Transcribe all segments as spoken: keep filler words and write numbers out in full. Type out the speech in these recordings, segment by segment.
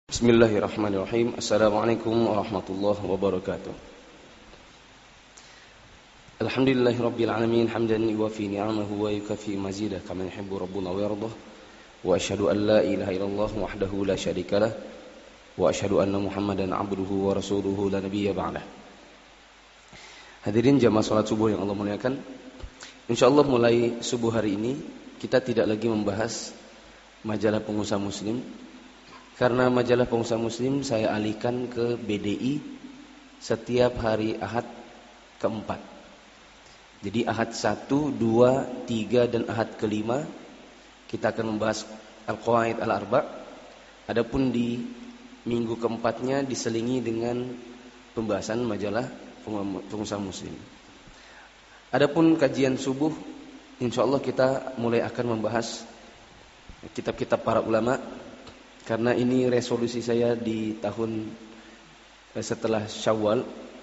Bismillahirrahmanirrahim. Assalamualaikum warahmatullahi wabarakatuh. Alhamdulillahirabbil alamin hamdan yuwafi ni'amahu wa yukafi mazidah kama yuhibbu rabbuna wa yardah. Wa asyhadu an la ilaha illallah wahdahu la syarikalah wa asyhadu anna Muhammadan abduhu wa rasuluhu la nabiyya ba'dah. Hadirin jamaah salat subuh yang Allah muliakan. Insyaallah mulai subuh hari ini kita tidak lagi membahas majalah pengusaha muslim. Karena majalah pengusaha muslim saya alihkan ke B D I setiap hari Ahad keempat. Jadi Ahad satu, dua, tiga dan Ahad kelima kita akan membahas Al-Qawaid Al-Arba'. Adapun di minggu keempatnya diselingi dengan pembahasan majalah pengusaha muslim. Adapun kajian subuh, insyaallah kita mulai akan membahas kitab-kitab para ulama. Karena ini resolusi saya di tahun setelah Syawal,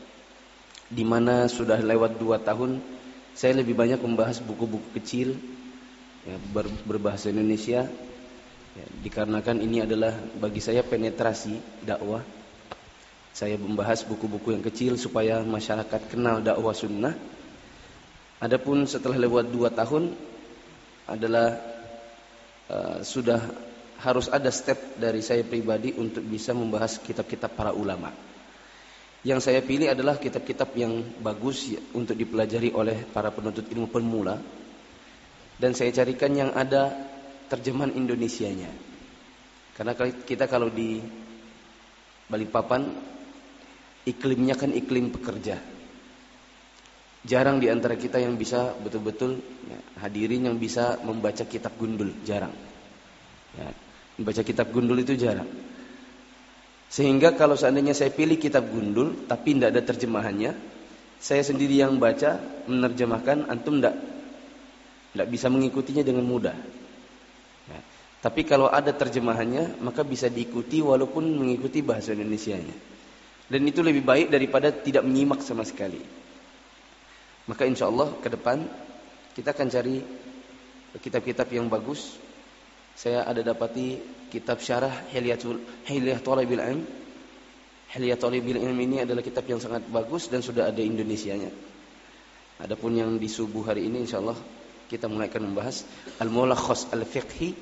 di mana sudah lewat dua tahun, saya lebih banyak membahas buku-buku kecil ya, ber, berbahasa Indonesia. Ya, dikarenakan ini adalah bagi saya penetrasi dakwah. Saya membahas buku-buku yang kecil supaya masyarakat kenal dakwah sunnah. Adapun setelah lewat dua tahun adalah uh, sudah harus ada step dari saya pribadi untuk bisa membahas kitab-kitab para ulama. Yang saya pilih adalah kitab-kitab yang bagus untuk dipelajari oleh para penuntut ilmu pemula. Dan saya carikan yang ada terjemahan Indonesianya. Karena kita kalau di Balikpapan, iklimnya kan iklim pekerja. Jarang di antara kita yang bisa betul-betul ya, hadirin yang bisa membaca kitab gundul, jarang. Ya, membaca kitab gundul itu jarang. Sehingga kalau seandainya saya pilih kitab gundul tapi tidak ada terjemahannya, saya sendiri yang baca, menerjemahkan, antum tidak tidak bisa mengikutinya dengan mudah. Ya. Tapi kalau ada terjemahannya, maka bisa diikuti walaupun mengikuti bahasa Indonesianya. Dan itu lebih baik daripada tidak menyimak sama sekali. Maka insya Allah ke depan kita akan cari kitab-kitab yang bagus. Saya ada dapati kitab syarah Hilyatul Hilyah Thalabil Ilm. Hilyah Thalabil Ilm ini adalah kitab yang sangat bagus dan sudah ada Indonesianya. Adapun yang di subuh hari ini insyaallah kita mulai akan membahas Al-Mulakhas Al-Fiqhi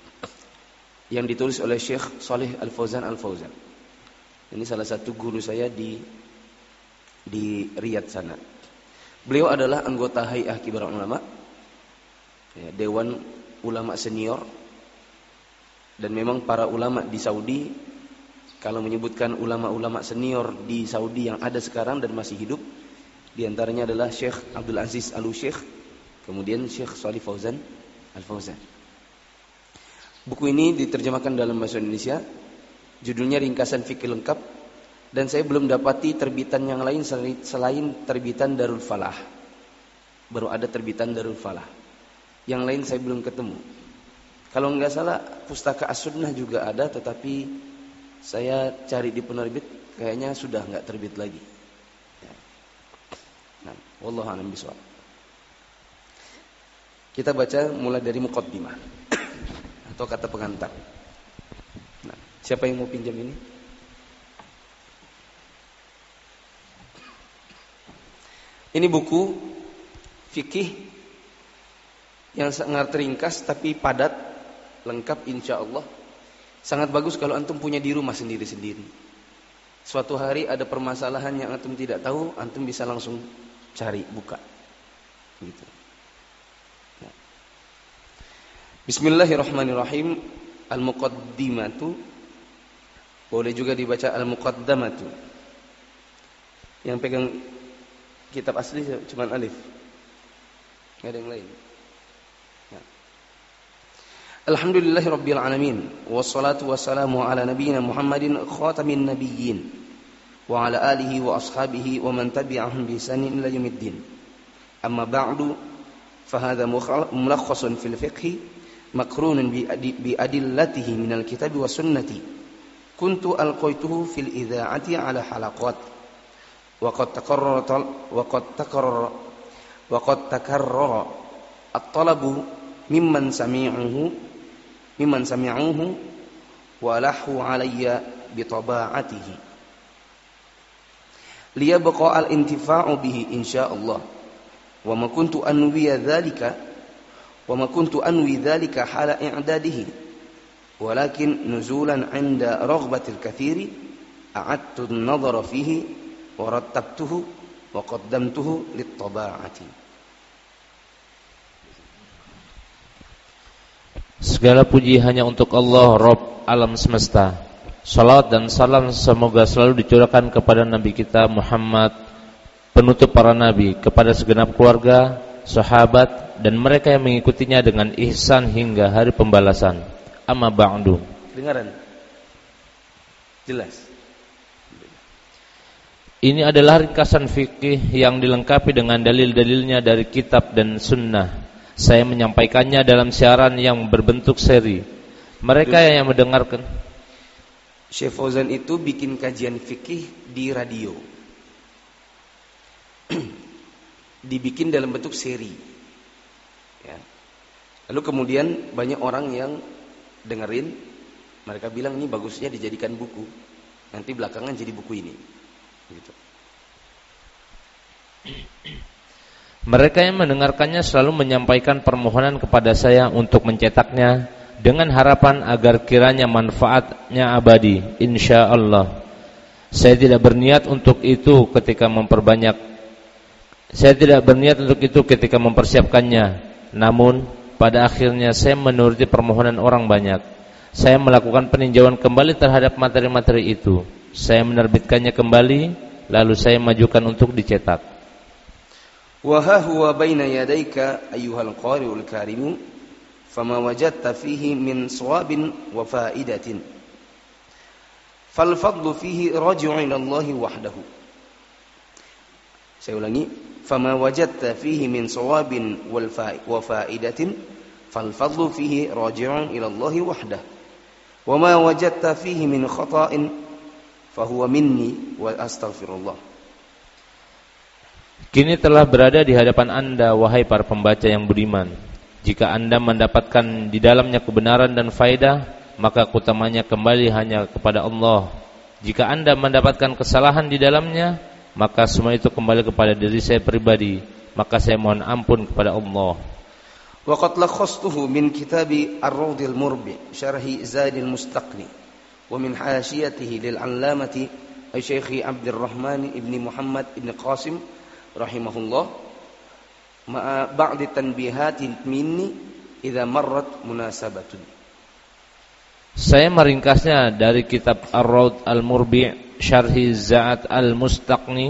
yang ditulis oleh Syekh Shalih Al-Fauzan Al-Fauzan. Ini salah satu guru saya di di Riyadh sana. Beliau adalah anggota Hay'ah Kibar Ulama, ya, Dewan Ulama Senior. Dan memang para ulama di Saudi, kalau menyebutkan ulama-ulama senior di Saudi yang ada sekarang dan masih hidup, di antaranya adalah Syekh Abdul Aziz Al-Syekh, kemudian Syekh Shalih Fauzan Al-Fauzan. Buku ini diterjemahkan dalam bahasa Indonesia, judulnya Ringkasan Fikih Lengkap, dan saya belum dapati terbitan yang lain selain terbitan Darul Falah. Baru ada terbitan Darul Falah. Yang lain saya belum ketemu. Kalau enggak salah Pustaka As-Sunnah juga ada, tetapi saya cari di penerbit kayaknya sudah enggak terbit lagi. Nah, wallahu a'lam bishawab. Kita baca mulai dari muqaddimah atau kata pengantar. Nah, siapa yang mau pinjam ini? Ini buku fikih yang sangat ringkas tapi padat, lengkap insyaallah. Sangat bagus kalau antum punya di rumah sendiri-sendiri. Suatu hari ada permasalahan yang antum tidak tahu, antum bisa langsung cari, buka. Gitu. Ya. Bismillahirrahmanirrahim. Al-Muqaddimatu. Boleh juga dibaca Al-Muqaddamatu. Yang pegang kitab asli cuma alif. Enggak ada yang lain. Alhamdulillahirabbil alamin wassalatu wassalamu ala nabiyyina Muhammadin khatamin nabiyyin wa ala alihi wa ashabihi wa man tabi'ahum bi ihsanin ila yaumiddin. Amma ba'du fa hadha mulakhasun fil fiqh maqrunun bi adillatihi minal kitabi was sunnati. Kuntu alqaituhu fil idha'ati ala halaqat wa qad taqarrara wa qad taqarrara wa qad takarrara at-talabu mimman sami'uhu mimman sami'uhu wa lahu alayya bitaba'atihi liyabqa al-intifa'u bihi insyaallah wa ma kuntu anwi dzalika wa ma kuntu anwi dzalika hala i'dadihi walakin nuzulan 'inda raghbatil katsiri a'adtu an-nadhara fihi wa rattabtuhu wa qaddamtuhu lit-taba'ati. Segala puji hanya untuk Allah, Rabb alam semesta. Salawat dan salam semoga selalu dicurahkan kepada Nabi kita Muhammad, penutup para nabi, kepada segenap keluarga, sahabat, dan mereka yang mengikutinya dengan ihsan hingga hari pembalasan. Amma ba'du. Dengaran? Jelas. Ini adalah ringkasan fikih yang dilengkapi dengan dalil-dalilnya dari kitab dan sunnah. Saya menyampaikannya dalam siaran yang berbentuk seri. Mereka yang mendengarkan, Syekh Fauzan itu bikin kajian fikih di radio. Dibikin dalam bentuk seri. Ya. Lalu kemudian banyak orang yang dengerin, mereka bilang ini bagusnya dijadikan buku. Nanti belakangan jadi buku ini. Gitu. Mereka yang mendengarkannya selalu menyampaikan permohonan kepada saya untuk mencetaknya dengan harapan agar kiranya manfaatnya abadi, insya Allah. Saya tidak berniat untuk itu ketika memperbanyak. Saya tidak berniat untuk itu ketika mempersiapkannya. Namun pada akhirnya saya menuruti permohonan orang banyak. Saya melakukan peninjauan kembali terhadap materi-materi itu. Saya menerbitkannya kembali, lalu saya majukan untuk dicetak. Wa huwa baina yadayka ayyuhal qari'ul karimu fama wajadta fihi min shawabin wa fa'idatin fal fadlu fihi raji'un ila Allah wahdahu. Saya ulangi, fama wajadta fihi min shawabin wal wa fa'idatin fal fadlu fihi raji'un ila Allah wahdahu wa ma wajadta fihi min khata'in fa huwa minni wa astaghfirullah. Kini telah berada di hadapan Anda, wahai para pembaca yang beriman. Jika Anda mendapatkan di dalamnya kebenaran dan faedah, maka keutamanya kembali hanya kepada Allah. Jika Anda mendapatkan kesalahan di dalamnya, maka semua itu kembali kepada diri saya pribadi. Maka saya mohon ampun kepada Allah. Wa qad lakhastuhu min kitabi Ar-Rawdil Murbi syarhi Zadil Mustaqni wa min hashiyatihi lil 'allamati Syekh Abdurrahman ibn Muhammad ibn Qasim rahimahullah ma'a ba'di tanbihatin minni idza marrat munasabatun. Saya meringkasnya dari kitab Ar-Rawd Al-Murbi' Syarhi Za'at Al-Mustaqni,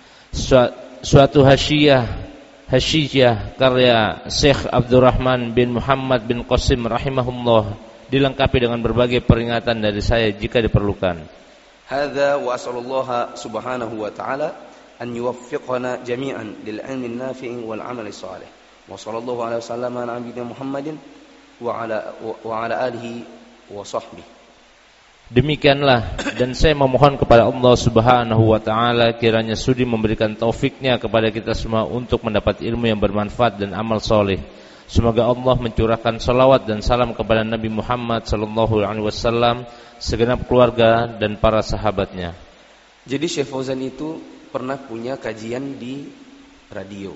suatu hasyiyah hasyiyah karya Syekh Abdurrahman bin Muhammad bin Qasim rahimahullah, dilengkapi dengan berbagai peringatan dari saya jika diperlukan. Hadza wa sallallahu subhanahu wa ta'ala an yuwaffiqana jami'an lil 'ilmi an-nafi' wal 'amali shalih. Wa sallallahu alaihi wasallam ala nabiyyina Muhammadin wa ala wa ala alihi wa sahbihi. Demikianlah, dan saya memohon kepada Allah Subhanahu wa taala kiranya sudi memberikan taufiknya kepada kita semua untuk mendapat ilmu yang bermanfaat dan amal soleh. Semoga Allah mencurahkan salawat dan salam kepada Nabi Muhammad sallallahu alaihi wasallam, segenap keluarga dan para sahabatnya. Jadi Syekh Fauzan itu pernah punya kajian di radio.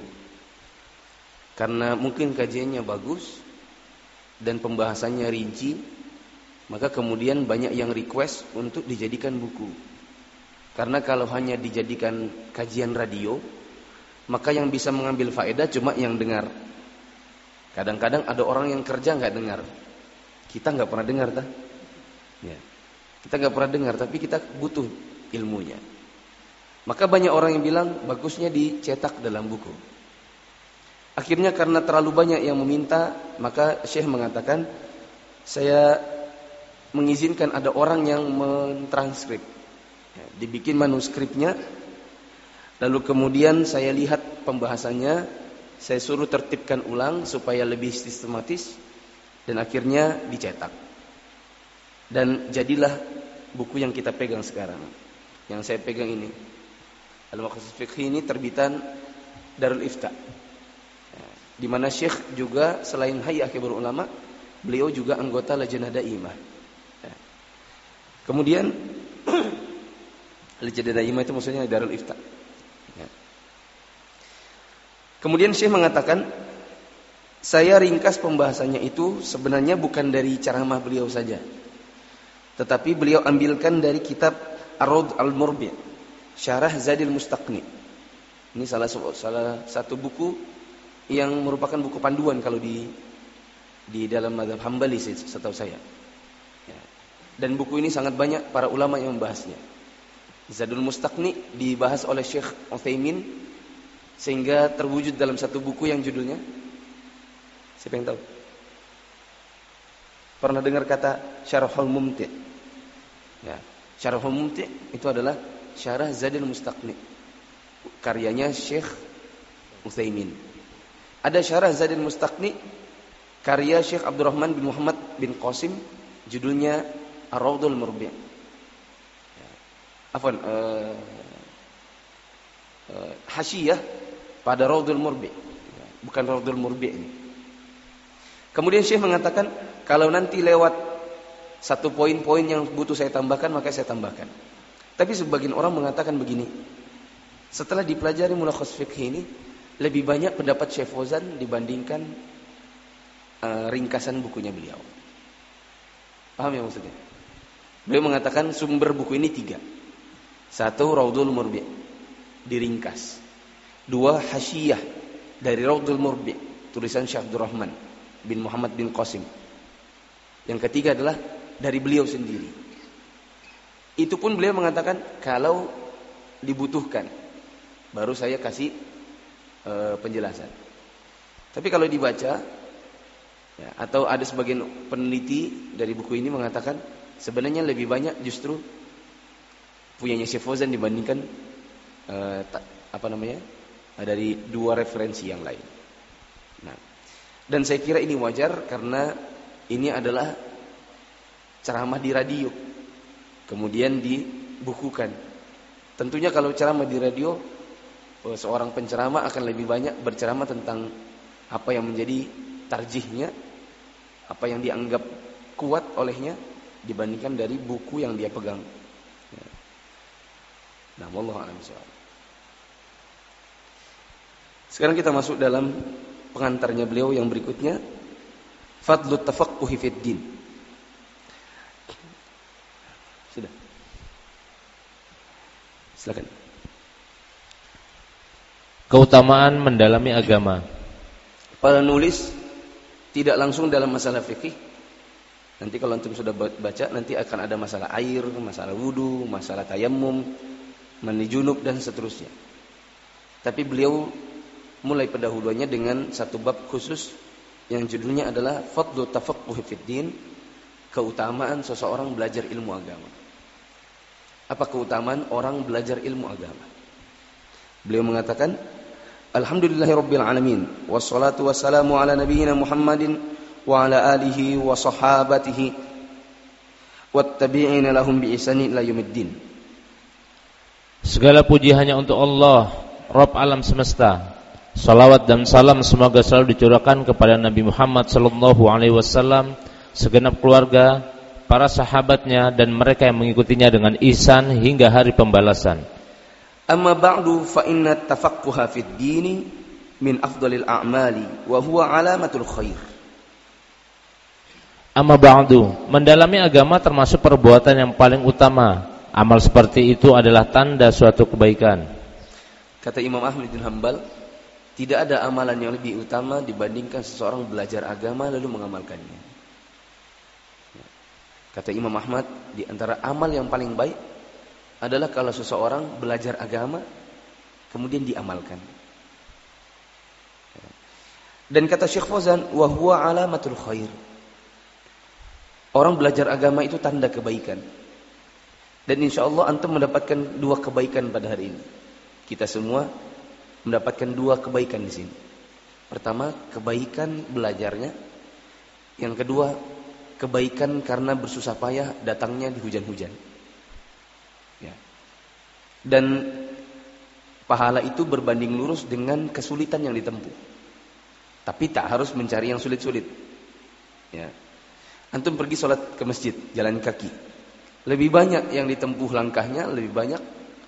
Karena mungkin kajiannya bagus dan pembahasannya rinci, maka kemudian banyak yang request untuk dijadikan buku. Karena kalau hanya dijadikan kajian radio, maka yang bisa mengambil faedah cuma yang dengar. Kadang-kadang ada orang yang kerja nggak dengar. Kita nggak pernah dengar, tak? Ya. Kita nggak pernah dengar, tapi kita butuh ilmunya. Maka banyak orang yang bilang bagusnya dicetak dalam buku. Akhirnya karena terlalu banyak yang meminta, maka Syekh mengatakan, saya mengizinkan ada orang yang mentranskrip. Ya, dibikin manuskripnya, lalu kemudian saya lihat pembahasannya, saya suruh tertibkan ulang supaya lebih sistematis, dan akhirnya dicetak. Dan jadilah buku yang kita pegang sekarang. Yang saya pegang ini, Al-Maqasid Fiqhi, ini terbitan Darul Ifta. Ya, di mana Syekh juga selain Hay'ah Kibarul Ulama, beliau juga anggota Lajnah Daimah. Ya. Kemudian Al-Jadah Daimah itu maksudnya Darul Ifta. Ya. Kemudian Syekh mengatakan, saya ringkas pembahasannya itu sebenarnya bukan dari ceramah beliau saja, tetapi beliau ambilkan dari kitab Ar-Rawd Al-Murbi', Syarah Zadil Mustaqni. Ini salah, salah satu buku yang merupakan buku panduan kalau di di dalam mazhab Hambali setahu saya. Ya. Dan buku ini sangat banyak para ulama yang membahasnya. Zadul Mustaqni dibahas oleh Syekh Utsaimin sehingga terwujud dalam satu buku yang judulnya, siapa yang tahu? Pernah dengar kata Syarahul Mumti'? Ya, Syarahul Mumti' itu adalah Syarah Zadul Mustaqni, karyanya Syekh Utsaimin. Ada Syarah Zadul Mustaqni karya Syekh Abdurrahman bin Muhammad bin Qasim, judulnya Ar-Rawdul Murbi'. Afwan, uh, uh, Hasyiyah pada Rawdul Murbi', bukan Rawdul Murbi' ini. Kemudian Syekh mengatakan, kalau nanti lewat satu poin-poin yang butuh saya tambahkan, maka saya tambahkan. Tapi sebagian orang mengatakan begini, setelah dipelajari mulakhas fiqh ini, lebih banyak pendapat Syekh Fauzan dibandingkan uh, ringkasan bukunya beliau. Paham ya maksudnya? Beliau mengatakan sumber buku ini tiga. Satu, Rawdul Murbi', diringkas. Dua, Hasyiyah dari Rawdul Murbi', tulisan Syekh Abdurrahman bin Muhammad bin Qasim. Yang ketiga adalah dari beliau sendiri. Itu pun beliau mengatakan kalau dibutuhkan baru saya kasih e, penjelasan. Tapi kalau dibaca ya, atau ada sebagian peneliti dari buku ini mengatakan sebenarnya lebih banyak justru punyanya Syekh Fauzan dibandingkan uh, ta, apa namanya uh, dari dua referensi yang lain. Nah, dan saya kira ini wajar karena ini adalah ceramah di radio, kemudian dibukukan. Tentunya kalau ceramah di radio, uh, seorang penceramah akan lebih banyak berceramah tentang apa yang menjadi tarjihnya, apa yang dianggap kuat olehnya dibandingkan dari buku yang dia pegang. Nah, wallahu a'lam bishawab. Sekarang kita masuk dalam pengantarnya beliau yang berikutnya, Fadlut Tafaqquhi fid Din. Sudah. Silakan. Keutamaan mendalami agama. Para nulis tidak langsung dalam masalah fikih. Nanti kalau antum sudah baca, nanti akan ada masalah air, masalah wudu, masalah tayammum, mandi junub dan seterusnya. Tapi beliau mulai pendahuluannya dengan satu bab khusus yang judulnya adalah Fadlu Tafaqquhi fid Din, keutamaan seseorang belajar ilmu agama. Apa keutamaan orang belajar ilmu agama? Beliau mengatakan, Alhamdulillahirabbil alamin, wassalatu wassalamu ala nabiyyina Muhammadin wa ala alihi wa sahabatihi wattabi'ina lahum bi ihsanin ila yaumiddin. Segala puji hanya untuk Allah, Rabb alam semesta. Salawat dan salam semoga selalu dicurahkan kepada Nabi Muhammad sallallahu alaihi wasallam, segenap keluarga, para sahabatnya dan mereka yang mengikutinya dengan ihsan hingga hari pembalasan. Amma ba'du fa inna tafaqquha fid dini min afdalil a'mali wa huwa alamatul khair. Amma ba'du, mendalami agama termasuk perbuatan yang paling utama. Amal seperti itu adalah tanda suatu kebaikan. Kata Imam Ahmad bin Hanbal, tidak ada amalan yang lebih utama dibandingkan seseorang belajar agama lalu mengamalkannya. Kata Imam Ahmad, di antara amal yang paling baik adalah kalau seseorang belajar agama kemudian diamalkan. Dan kata Syekh Fauzan, wa huwa alamatul khair. Orang belajar agama itu tanda kebaikan. Dan insya Allah antum mendapatkan dua kebaikan pada hari ini. Kita semua mendapatkan dua kebaikan di sini. Pertama, kebaikan belajarnya. Yang kedua, kebaikan karena bersusah payah datangnya di hujan-hujan. Ya. Dan pahala itu berbanding lurus dengan kesulitan yang ditempuh. Tapi tak harus mencari yang sulit-sulit. Ya. Antum pergi sholat ke masjid, jalan kaki. Lebih banyak yang ditempuh langkahnya, lebih banyak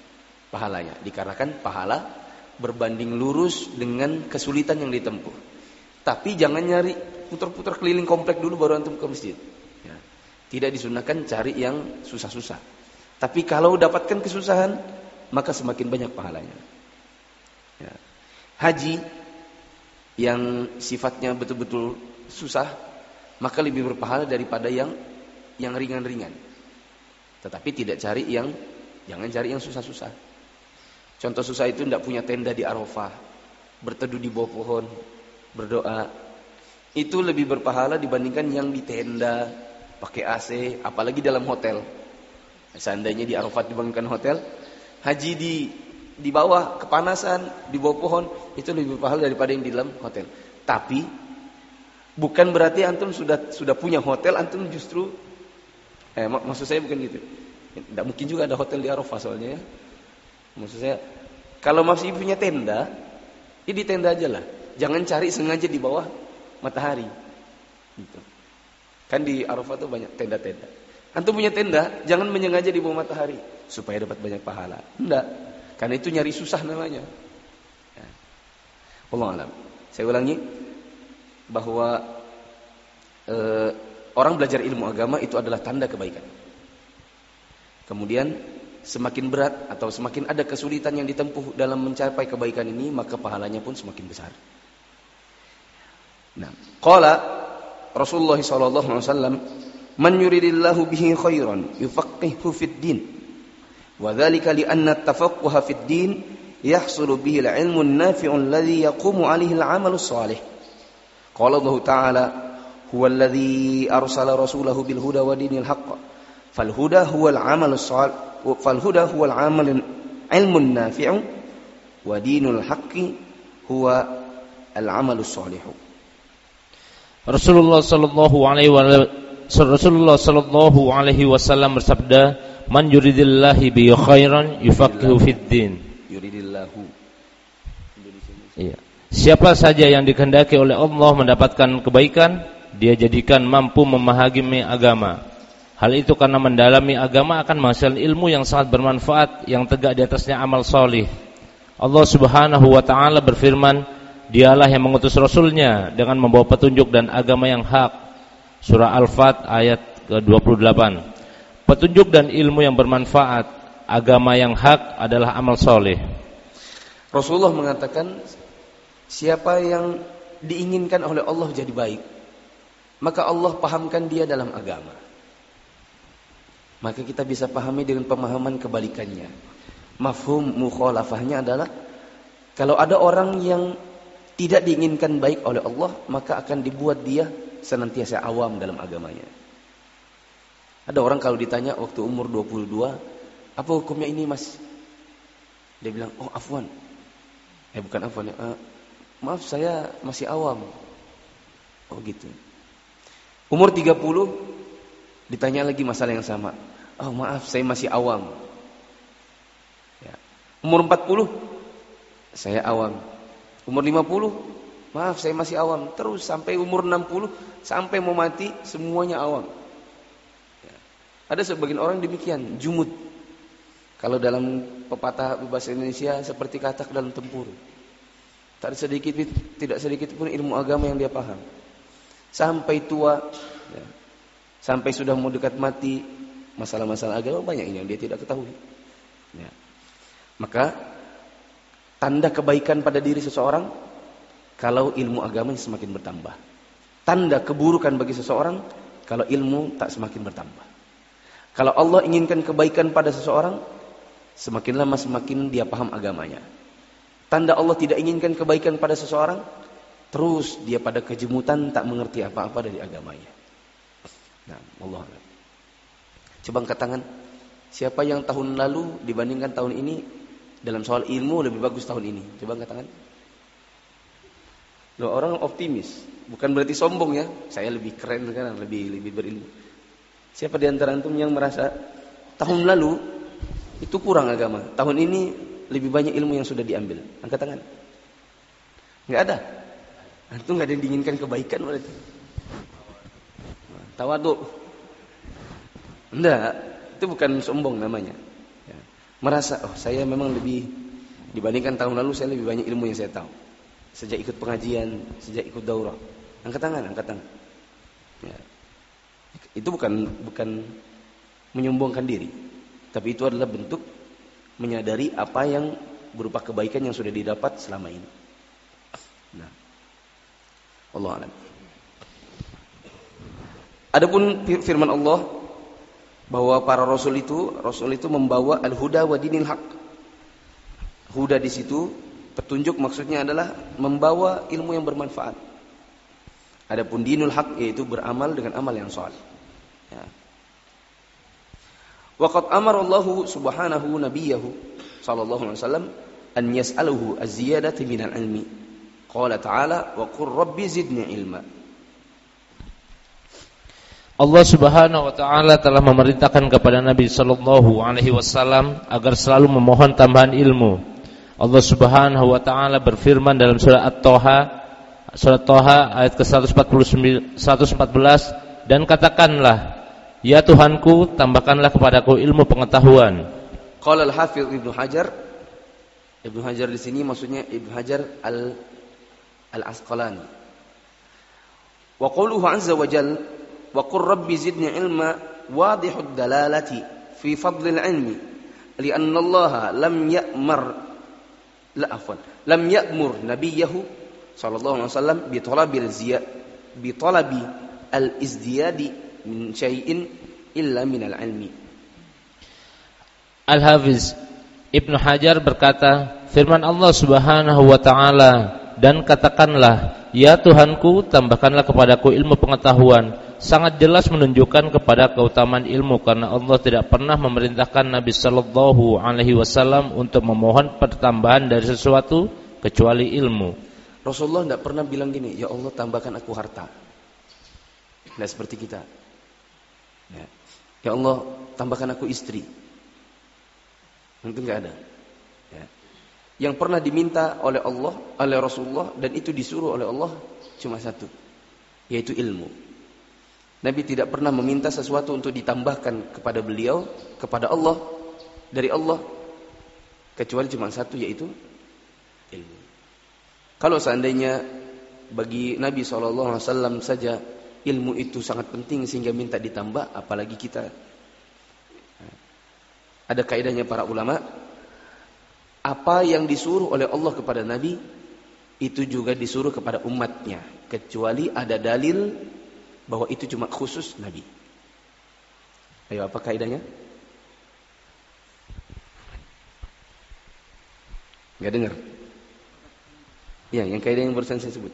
pahalanya. Dikarenakan pahala berbanding lurus dengan kesulitan yang ditempuh. Tapi jangan nyari putar-putar keliling komplek dulu baru antum ke masjid. Ya. Tidak disunahkan cari yang susah-susah. Tapi kalau dapatkan kesusahan, maka semakin banyak pahalanya. Ya. Haji yang sifatnya betul-betul susah, maka lebih berpahala daripada yang yang ringan-ringan. Tetapi tidak cari yang, jangan cari yang susah-susah. Contoh susah itu tidak punya tenda di Arafah, berteduh di bawah pohon, berdoa. Itu lebih berpahala dibandingkan yang di tenda, pakai A C, apalagi dalam hotel. Seandainya di Arafat dibangunkan hotel, haji di di bawah kepanasan, di bawah pohon, itu lebih berpahala daripada yang di dalam hotel. Tapi bukan berarti antum sudah sudah punya hotel, antum justru eh mak- maksud saya bukan gitu. Tidak mungkin juga ada hotel di Arafah soalnya ya. Maksud saya kalau masih punya tenda, ya di tenda aja lah. Jangan cari sengaja di bawah matahari. Gitu. Kan di Arafah tuh banyak tenda-tenda. Antum punya tenda, jangan menyengaja di bawah matahari supaya dapat banyak pahala. Enggak. Karena itu nyari susah namanya. Ya. Allah alam. Saya ulangi bahwa eh, orang belajar ilmu agama itu adalah tanda kebaikan. Kemudian semakin berat atau semakin ada kesulitan yang ditempuh dalam mencapai kebaikan ini, maka pahalanya pun semakin besar. Nah, qala Rasulullah sallallahu alaihi wasallam, "Man yuridillahu bihi khairan yufaqqihhu fid din." Wa dzalika li anna at-tafaqquha fid din yahsulu bihi al-'ilmu an-nafi'u alladhi yaqumu 'alayhi al-'amalu as-salih. Qala Allah Ta'ala, "Huwa alladhi arsala rasulahu bil huda wa dinil haqq." Fal huda huwa al-'amalu as-salih, fal huda huwa al-'amalu 'ilmu an-nafi'u wa dinul haqqi huwa al-'amalu as-salih. Rasulullah sallallahu alaihi wasallam Rasulullah sallallahu alaihi wasallam bersabda, "Man yuridillahi bi khairan yufaqihu fid din." Yuridillahu. Iya. Siapa saja yang dikehendaki oleh Allah mendapatkan kebaikan, dia jadikan mampu memahami agama. Hal itu karena mendalami agama akan menghasilkan ilmu yang sangat bermanfaat yang tegak di atasnya amal solih. Allah Subhanahu wa taala berfirman, Dialah yang mengutus Rasulnya dengan membawa petunjuk dan agama yang hak. Surah Al-Fat ayat ke dua puluh delapan. Petunjuk dan ilmu yang bermanfaat, agama yang hak adalah amal soleh. Rasulullah mengatakan, siapa yang diinginkan oleh Allah jadi baik, maka Allah pahamkan dia dalam agama. Maka kita bisa pahami dengan pemahaman kebalikannya. Mafhum mukhalafahnya adalah, kalau ada orang yang tidak diinginkan baik oleh Allah, maka akan dibuat dia senantiasa awam dalam agamanya. Ada orang kalau ditanya waktu umur dua puluh dua, apa hukumnya ini mas? Dia bilang, oh afwan. Eh bukan afwan ya, uh, maaf saya masih awam. Oh gitu. Umur tiga puluh, ditanya lagi masalah yang sama. Oh maaf saya masih awam. Ya. Umur empat puluh, saya awam. Umur lima puluh, maaf saya masih awam. Terus sampai umur enam puluh, sampai mau mati semuanya awam. Ya. Ada sebagian orang demikian, jumud. Kalau dalam pepatah bahasa Indonesia seperti katak dalam tempur. Tak sedikit, tidak sedikit pun ilmu agama yang dia paham. Sampai tua, ya. Sampai sudah mau dekat mati, masalah-masalah agama banyak yang dia tidak ketahui. Ya. Maka tanda kebaikan pada diri seseorang kalau ilmu agamanya semakin bertambah. Tanda keburukan bagi seseorang kalau ilmu tak semakin bertambah. Kalau Allah inginkan kebaikan pada seseorang, semakin lama semakin dia paham agamanya. Tanda Allah tidak inginkan kebaikan pada seseorang, terus dia pada kejemutan tak mengerti apa-apa dari agamanya. Nah, Allah. Coba angkat tangan. Siapa yang tahun lalu dibandingkan tahun ini dalam soal ilmu lebih bagus tahun ini? Coba angkat tangan. Loh, orang optimis, bukan berarti sombong ya. Saya lebih keren sekarang, lebih lebih berilmu. Siapa di antara antum yang merasa tahun lalu itu kurang agama, tahun ini lebih banyak ilmu yang sudah diambil? Angkat tangan. Enggak ada. Antum enggak ada yang diinginkan kebaikan berarti. Tawadhu. Enggak, itu bukan sombong namanya. merasa, oh saya memang lebih, dibandingkan tahun lalu saya lebih banyak ilmu yang saya tahu. Sejak ikut pengajian, sejak ikut daurah. Angkat tangan, angkat tangan. Ya. Itu bukan bukan menyombongkan diri, tapi itu adalah bentuk menyadari apa yang berupa kebaikan yang sudah didapat selama ini. Nah, Allah a'lam. Adapun firman Allah bahwa para rasul itu, rasul itu membawa al-huda wa dinil haq. Huda di situ petunjuk, maksudnya adalah membawa ilmu yang bermanfaat. Adapun dinul haq yaitu beramal dengan amal yang saleh. Ya. Wa qad amara Allah subhanahu nabiyahu sallallahu alaihi wasallam an yas'aluhu az-ziyadata minal ilmi. Qala ta'ala wa qur rabbi zidni ilma. Allah Subhanahu wa taala telah memerintahkan kepada Nabi sallallahu alaihi wasallam agar selalu memohon tambahan ilmu. Allah Subhanahu wa taala berfirman dalam surah At-Taha, surah Taha ayat ke seratus empat belas, dan katakanlah, ya Tuhanku, tambahkanlah kepadaku ilmu pengetahuan. Qala al-Hafidz Ibnu Hajar, Ibnu Hajar di sini maksudnya Ibnu Hajar al al-Asqalani. Wa qawluhu azza wa jalla wa qur rabbi zidni ilma wadihud dalalati fi fadlil ilmi lianna Allah lam ya'mar la afwan lam ya'mur nabiyahu sallallahu alaihi wasallam bi talabil ziyad bi talabi al izdiyadi min syai'in illa min al ilmi. Al-Hafiz Ibnu Hajar berkata, firman Allah Subhanahu wa taala, dan katakanlah, ya Tuhanku, tambahkanlah kepadaku ilmu pengetahuan, sangat jelas menunjukkan kepada keutamaan ilmu, karena Allah tidak pernah memerintahkan Nabi sallallahu alaihi wasallam untuk memohon pertambahan dari sesuatu kecuali ilmu. Rasulullah tidak pernah bilang gini, ya Allah tambahkan aku harta. Tidak seperti kita. Ya, ya Allah tambahkan aku istri. Itu enggak ada. Ya. Yang pernah diminta oleh Allah, oleh Rasulullah, dan itu disuruh oleh Allah cuma satu, yaitu ilmu. Nabi tidak pernah meminta sesuatu untuk ditambahkan kepada beliau, kepada Allah, dari Allah, kecuali cuma satu, yaitu ilmu. Kalau seandainya bagi Nabi shallallahu alaihi wasallam saja ilmu itu sangat penting sehingga minta ditambah, apalagi kita. Ada kaidahnya para ulama, apa yang disuruh oleh Allah kepada Nabi itu juga disuruh kepada umatnya, kecuali ada dalil bahwa itu cuma khusus Nabi. Ayo, apa kaidahnya? Enggak dengar? Ya, yang kaidah yang barusan saya sebut.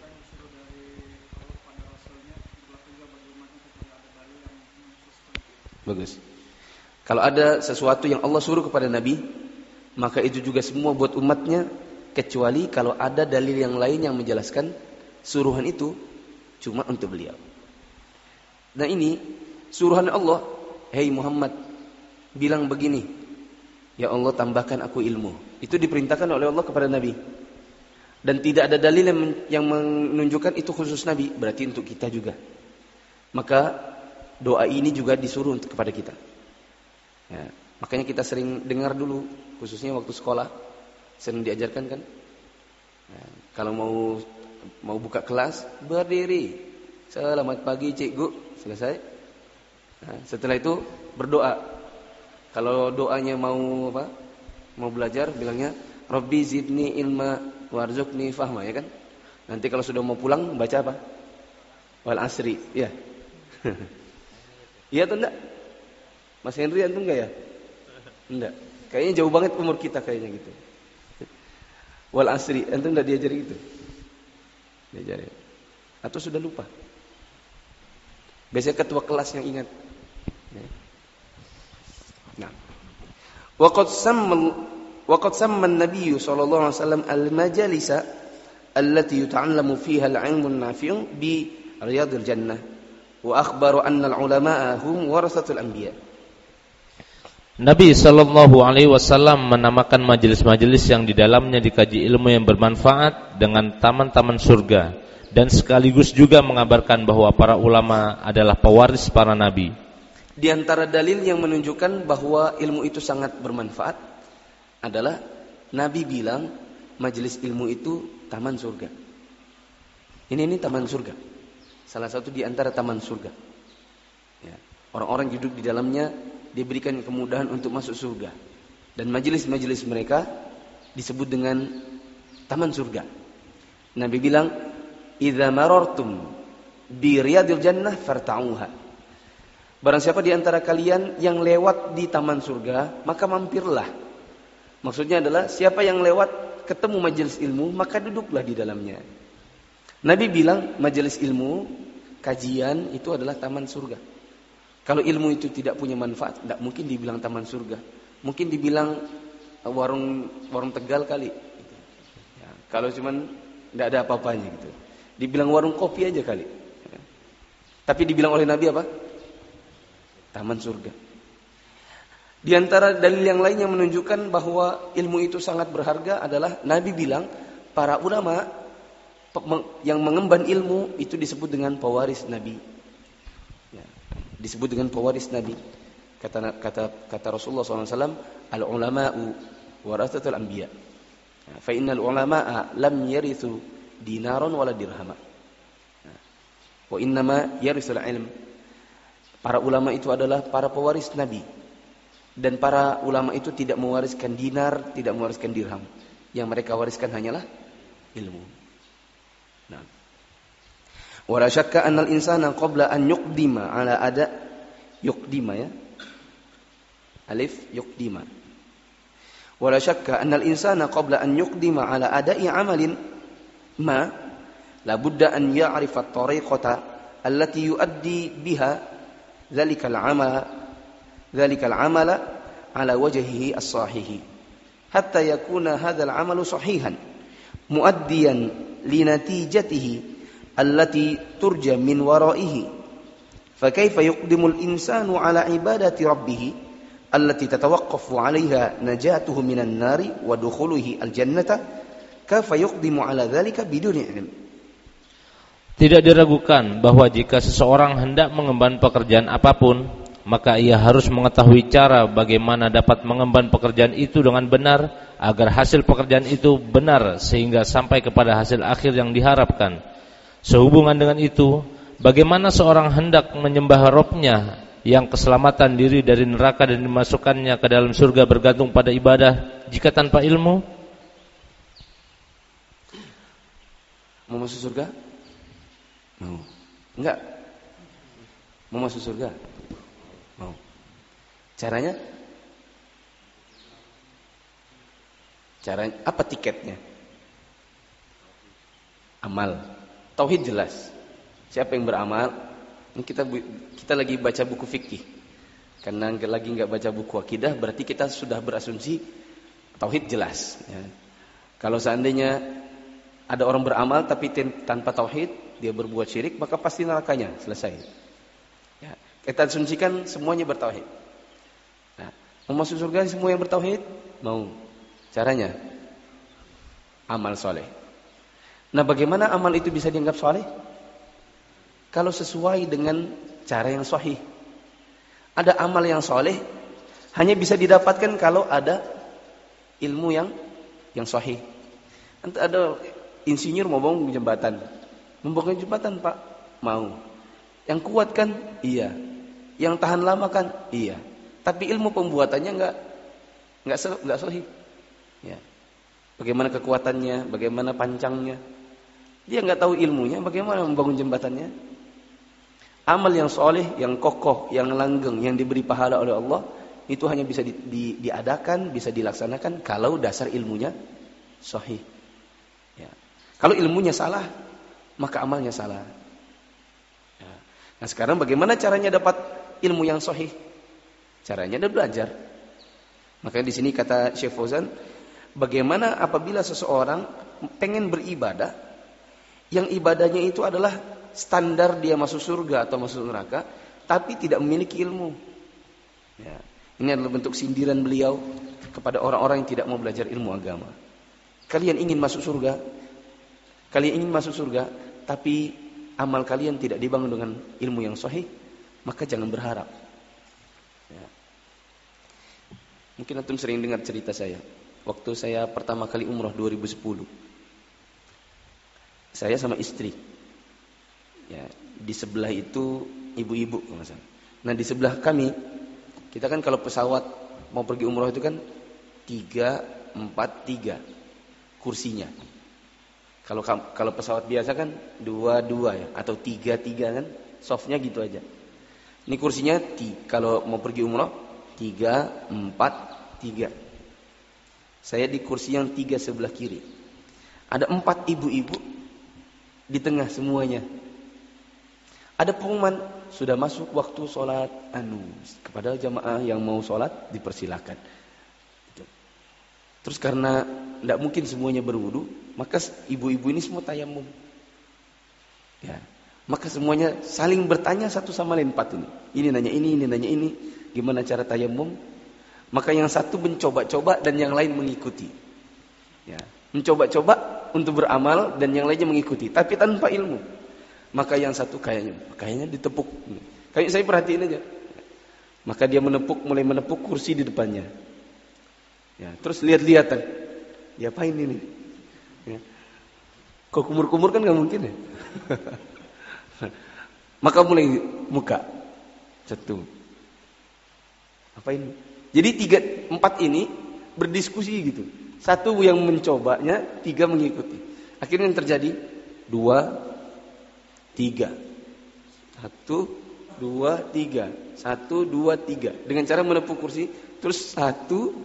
Bagus. Kalau ada sesuatu yang Allah suruh kepada Nabi, maka itu juga semua buat umatnya, kecuali kalau ada dalil yang lain yang menjelaskan suruhan itu cuma untuk beliau. Nah ini suruhan Allah, hei Muhammad, bilang begini, ya Allah tambahkan aku ilmu. Itu diperintahkan oleh Allah kepada Nabi. Dan tidak ada dalil yang, yang menunjukkan itu khusus Nabi, berarti untuk kita juga. Maka doa ini juga disuruh untuk kepada kita. Ya, makanya kita sering dengar dulu, khususnya waktu sekolah, sering diajarkan kan. Ya, kalau mau mau buka kelas, berdiri, selamat pagi cikgu, selesai. Nah, setelah itu berdoa. Kalau doanya mau apa? Mau belajar, bilangnya Rabbi zidni ilma warzuqni fahma, ya kan? Nanti kalau sudah mau pulang baca apa? Wal asri, ya. Iya atau enggak? Mas Henry antum enggak ya? Enggak. Kayaknya jauh banget umur kita kayaknya gitu. Wal asri, antum enggak diajari gitu? Diajari. Atau sudah lupa? Biasanya ketua kelas yang ingat. Nah. Waqad samma waqad samma an-nabiy sallallahu alaihi wasallam al-majalisa allati yuta'allamu fiha al-'ilmu an-nafi'u bi riyadil jannah. Wa akhbaru anna al-ulama'a hum warasatul anbiya. Nabi sallallahu alaihi wasallam menamakan majelis-majelis yang di dalamnya dikaji ilmu yang bermanfaat dengan taman-taman surga, dan sekaligus juga mengabarkan bahwa para ulama adalah pewaris para nabi. Di antara dalil yang menunjukkan bahwa ilmu itu sangat bermanfaat adalah Nabi bilang majelis ilmu itu taman surga. Ini ini taman surga. Salah satu di antara taman surga. Ya. Orang-orang duduk di dalamnya diberikan kemudahan untuk masuk surga. Dan majelis-majelis mereka disebut dengan taman surga. Nabi bilang, "Idza marartum bi riyadil jannah farta'uha." Barang siapa di antara kalian yang lewat di taman surga, maka mampirlah. Maksudnya adalah siapa yang lewat ketemu majelis ilmu, maka duduklah di dalamnya. Nabi bilang majelis ilmu, kajian itu adalah taman surga. Kalau ilmu itu tidak punya manfaat, tidak mungkin dibilang taman surga. Mungkin dibilang warung warung Tegal kali. Ya, kalau cuman tidak ada apa-apanya gitu. Dibilang warung kopi aja kali. Ya. Tapi dibilang oleh Nabi apa? Taman surga. Di antara dalil yang lain yang menunjukkan bahwa ilmu itu sangat berharga adalah Nabi bilang para ulama yang mengemban ilmu itu disebut dengan pewaris Nabi. Ya, disebut dengan pewaris Nabi. Kata kata kata Rasulullah shallallahu alaihi wasallam, al ulama'u warathatul anbiya. Fa innal ulama'a lam yarithu dinaran wala dirhama. Wa innama yarithul ilm. Para ulama itu adalah para pewaris Nabi. Dan para ulama itu tidak mewariskan dinar, tidak mewariskan dirham. Yang mereka wariskan hanyalah ilmu. Nah. Wala syakka annal insana qabla an yuqdima ala ada yuqdima ya. Alif yuqdima. Wala syakka annal insana qabla an yuqdima ala ada'i amalin ma la budda an ya'rifa at-tariqata allati yuaddi biha dzalika al-amala dzalika al-amala ala wajhihi as-sahih hatta yakuna hadzal amalu sahihan muaddiyan linatijatihi allati turja min waraihi fa kaifa yuqdimu al-insanu ala ibadati rabbih allati tatawaqqafu 'alayha najatuhu minan nari wa dukhuluhi al-jannata kaifa yuqdimu ala dzalika biduni ilm. Tidak diragukan bahwa jika seseorang hendak mengemban pekerjaan apapun, maka ia harus mengetahui cara bagaimana dapat mengemban pekerjaan itu dengan benar agar hasil pekerjaan itu benar sehingga sampai kepada hasil akhir yang diharapkan. Sehubungan dengan itu, bagaimana seorang hendak menyembah Rabb-nya yang keselamatan diri dari neraka dan dimasukkannya ke dalam surga bergantung pada ibadah jika tanpa ilmu? Mau masuk surga? Mau. Enggak. Mau masuk surga? Mau. Caranya? Caranya apa tiketnya? Amal. Tauhid jelas. Siapa yang beramal? Ini kita kita lagi baca buku fikih. Karena lagi enggak baca buku akidah, berarti kita sudah berasumsi tauhid jelas. Ya. Kalau seandainya ada orang beramal tapi tanpa tauhid, dia berbuat syirik, maka pasti nerakanya. Selesai. Ya. Kita asumsikan semuanya bertauhid. Nah, mau masuk surga semua yang bertauhid? Mau. Caranya amal soleh. Nah, bagaimana amal itu bisa dianggap soleh? Kalau sesuai dengan cara yang sahih. Ada amal yang soleh hanya bisa didapatkan kalau ada ilmu yang yang sahih. Nanti ada insinyur mau bangun jembatan, membangun jembatan Pak, mau. Yang kuat kan? Iya. Yang tahan lama kan? Iya. Tapi ilmu pembuatannya enggak enggak enggak sahih. Ya. Bagaimana kekuatannya, bagaimana pancangnya. Dia enggak tahu ilmunya, bagaimana membangun jembatannya. Amal yang soleh, yang kokoh, yang langgeng, yang diberi pahala oleh Allah, itu hanya bisa di, di, diadakan, bisa dilaksanakan kalau dasar ilmunya sahih. Ya. Kalau ilmunya salah, maka amalnya salah. Ya. Nah, sekarang bagaimana caranya dapat ilmu yang sahih? Caranya adalah belajar. Makanya di sini kata Syekh Fauzan, bagaimana apabila seseorang pengen beribadah, yang ibadahnya itu adalah standar dia masuk surga atau masuk neraka, tapi tidak memiliki ilmu. Ya. Ini adalah bentuk sindiran beliau kepada orang-orang yang tidak mau belajar ilmu agama. Kalian ingin masuk surga, kalian ingin masuk surga, tapi amal kalian tidak dibangun dengan ilmu yang sahih, maka jangan berharap. Ya. Mungkin antum sering dengar cerita saya. Waktu saya pertama kali umroh dua ribu sepuluh. Saya sama istri. Ya, di sebelah itu ibu-ibu. Nah di sebelah kami, kita kan kalau pesawat mau pergi umroh itu kan tiga, empat, tiga kursinya. Kalau kalau pesawat biasa kan dua, dua ya, atau tiga, tiga kan, softnya gitu aja. Ini kursinya tiga, kalau mau pergi umroh tiga, empat, tiga. Saya di kursi yang tiga sebelah kiri. Ada empat ibu-ibu di tengah semuanya. Ada pengumuman sudah masuk waktu sholat anu, kepada jamaah yang mau sholat dipersilakan. Terus karena tidak mungkin semuanya berwudu, maka ibu-ibu ini semua tayamum. Ya, maka semuanya saling bertanya satu sama lain empat ini. Ini nanya ini, ini nanya ini, gimana cara tayamum? Maka yang satu mencoba-coba dan yang lain mengikuti. Ya, mencoba-coba untuk beramal dan yang lainnya mengikuti, tapi tanpa ilmu. Maka yang satu kayaknya, kayaknya ditepuk. Kayak saya perhatiin aja. Maka dia menepuk, mulai menepuk kursi di depannya. Ya, terus lihat-lihatan, diapain ini? Ya. Kok kumur-kumur kan nggak mungkin ya. Maka mulai muka, satu. Apa ini? Jadi tiga, empat ini berdiskusi gitu. Satu yang mencobanya, tiga mengikuti. Akhirnya yang terjadi dua, tiga, satu, dua, tiga, satu, dua, tiga. Dengan cara menepuk kursi, terus satu.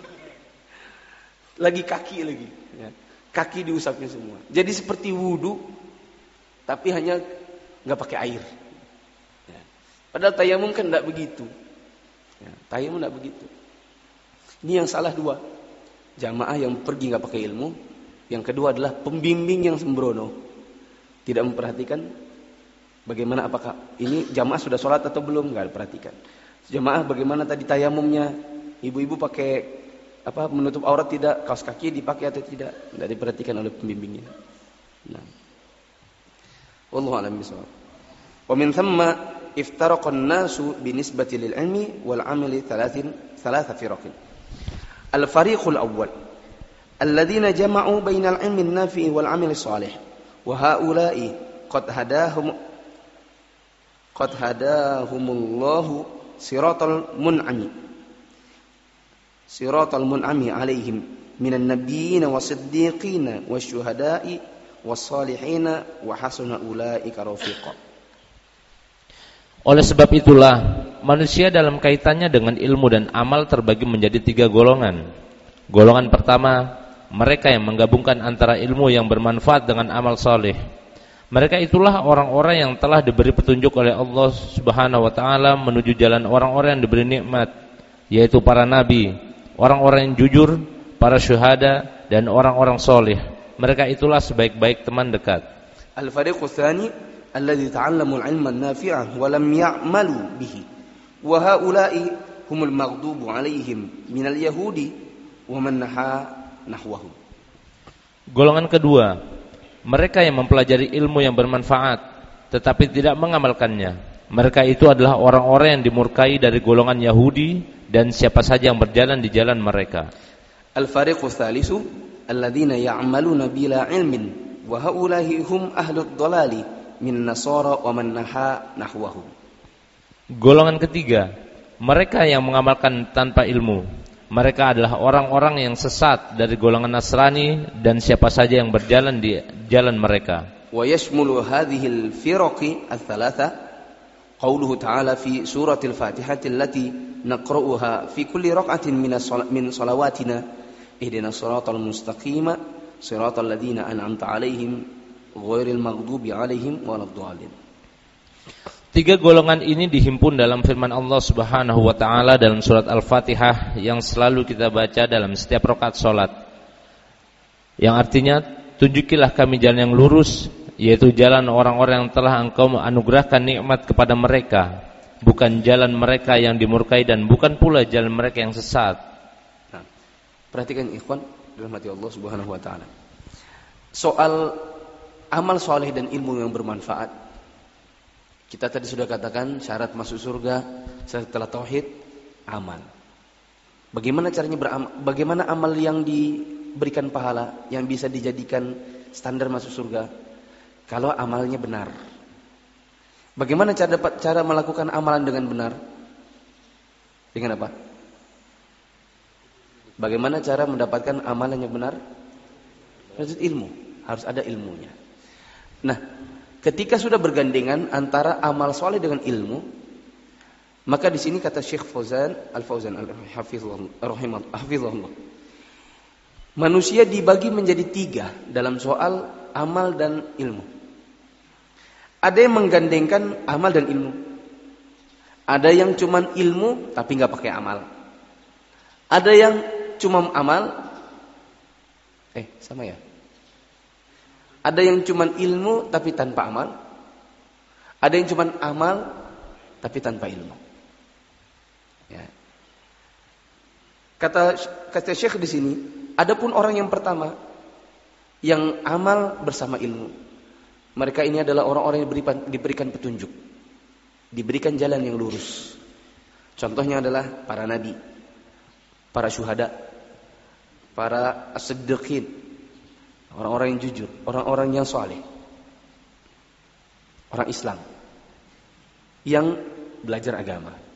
Lagi kaki lagi, ya. Kaki diusapnya semua. Jadi seperti wudu, tapi hanya nggak pakai air. Ya. Padahal tayamum kan tidak begitu. Ya, tayamum tidak begitu. Ini yang salah dua. Jamaah yang pergi nggak pakai ilmu. Yang kedua adalah pembimbing yang sembrono, tidak memperhatikan bagaimana apakah ini jamaah sudah sholat atau belum, nggak diperhatikan. Jamaah bagaimana tadi tayamumnya, ibu-ibu pakai apa menutup aurat tidak, kaos kaki dipakai atau tidak, tidak diperhatikan oleh pembimbingnya. Nah, wallahu a'lam bishawab. Wa min thamma iftaraqa an-nasu binisbati lil ilmi wal 'amali thalathin thalatha firaqin. Al-fariqul awwal alladhina jama'u bainal ilmi an-nafi' wal 'amali salih wa haula'i qad hadahum qad hadahumullahu siratal mun'ami siratal mun'ami alaihim minan nabiyyin wasiddiqin wasyuhada'i wassalihin wa hasuna ulaika rafiqa. Oleh sebab itulah manusia dalam kaitannya dengan ilmu dan amal terbagi menjadi tiga golongan. Golongan pertama, mereka yang menggabungkan antara ilmu yang bermanfaat dengan amal saleh. Mereka itulah orang-orang yang telah diberi petunjuk oleh Allah Subhanahu wa taala menuju jalan orang-orang yang diberi nikmat, yaitu para nabi, orang-orang yang jujur, para syuhada, dan orang-orang soleh. Mereka itulah sebaik-baik teman dekat. Al-fariqu tsani alladzi ta'allamu al-'ilma an-nafi'a wa lam ya'malu bihi. Wa haula'i humul maghdubu 'alaihim minal yahudi wa man naha nahwahum. Golongan kedua, mereka yang mempelajari ilmu yang bermanfaat tetapi tidak mengamalkannya. Mereka itu adalah orang-orang yang dimurkai dari golongan Yahudi dan siapa saja yang berjalan di jalan mereka. Al-fariqu tsalisu alladzina ya'maluna bila ilmin wa haula'i hum ahlud dhalali min nasara wa man naha nahwahum. Golongan ketiga, mereka yang mengamalkan tanpa ilmu. Mereka adalah orang-orang yang sesat dari golongan Nasrani dan siapa saja yang berjalan di jalan mereka. Wa yashmulu hadhihi al-firaqi ats-tsalatsa qauluhu ta'ala fi suratil Fatihati allati naqra'uha fi kulli rak'atin min salawatina ihdinas siratal mustaqima siratal ladzina an'amta 'alaihim ghairil maghdubi 'alaihim waladdallin. Tiga golongan ini dihimpun dalam firman Allah Subhanahu wa taala dalam surat Al-Fatihah yang selalu kita baca dalam setiap rakaat salat. Yang artinya, tunjukilah kami jalan yang lurus, yaitu jalan orang-orang yang telah Engkau anugerahkan nikmat kepada mereka, bukan jalan mereka yang dimurkai dan bukan pula jalan mereka yang sesat. Nah, perhatikan ikhwan dirahmati Allah Subhanahu wa taala. Soal amal soleh dan ilmu yang bermanfaat, kita tadi sudah katakan syarat masuk surga setelah tauhid amal. Bagaimana caranya beramal? Bagaimana amal yang diberikan pahala, yang bisa dijadikan standar masuk surga? Kalau amalnya benar. Bagaimana cara dapat cara melakukan amalan dengan benar? Dengan apa? Bagaimana cara mendapatkan amalan yang benar? Maksud ilmu, harus ada ilmunya. Nah, ketika sudah bergandengan antara amal soleh dengan ilmu, maka di sini kata Syekh Fauzan Al-Fauzan Al-Hafizahullah, manusia dibagi menjadi tiga dalam soal amal dan ilmu. Ada yang menggandengkan amal dan ilmu. Ada yang cuman ilmu tapi nggak pakai amal. Ada yang cuma amal, eh sama ya. Ada yang cuman ilmu tapi tanpa amal. Ada yang cuman amal tapi tanpa ilmu. Ya. Kata kata Syekh di sini, adapun orang yang pertama yang amal bersama ilmu, mereka ini adalah orang-orang yang diberikan, diberikan petunjuk, diberikan jalan yang lurus. Contohnya adalah para nabi, para syuhada, para as-siddiqin, orang-orang yang jujur, orang-orang yang saleh, orang Islam yang belajar agama.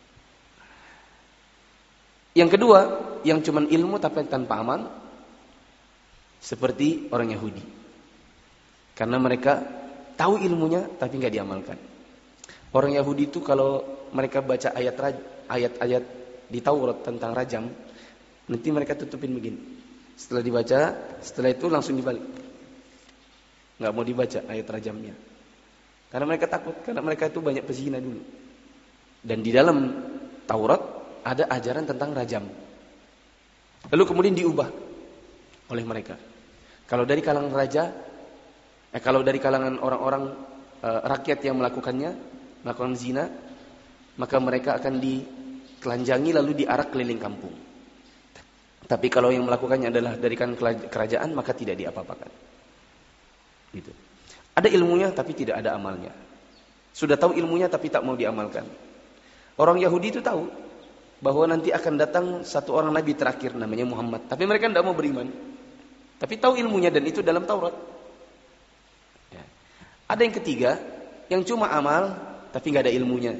Yang kedua, yang cuma ilmu tapi tanpa amal, seperti orang Yahudi. Karena mereka tahu ilmunya tapi nggak diamalkan. Orang Yahudi itu kalau mereka baca ayat ayat-ayat di Taurat tentang rajam, nanti mereka tutupin begini. Setelah dibaca, setelah itu langsung dibalik. Nggak mau dibaca ayat rajamnya. Karena mereka takut, karena mereka itu banyak pezina dulu. Dan di dalam Taurat ada ajaran tentang rajam. Lalu kemudian diubah oleh mereka. Kalau dari kalangan raja, eh, kalau dari kalangan orang-orang eh, rakyat yang melakukannya, melakukan zina, maka mereka akan ditelanjangi lalu diarak keliling kampung. Tapi kalau yang melakukannya adalah dari kalangan kerajaan, maka tidak diapa-apakan. Gitu. Ada ilmunya tapi tidak ada amalnya. Sudah tahu ilmunya tapi tak mau diamalkan. Orang Yahudi itu tahu bahwa nanti akan datang satu orang nabi terakhir namanya Muhammad, tapi mereka tidak mau beriman. Tapi tahu ilmunya dan itu dalam Taurat. Ya. Ada yang ketiga, yang cuma amal tapi nggak ada ilmunya.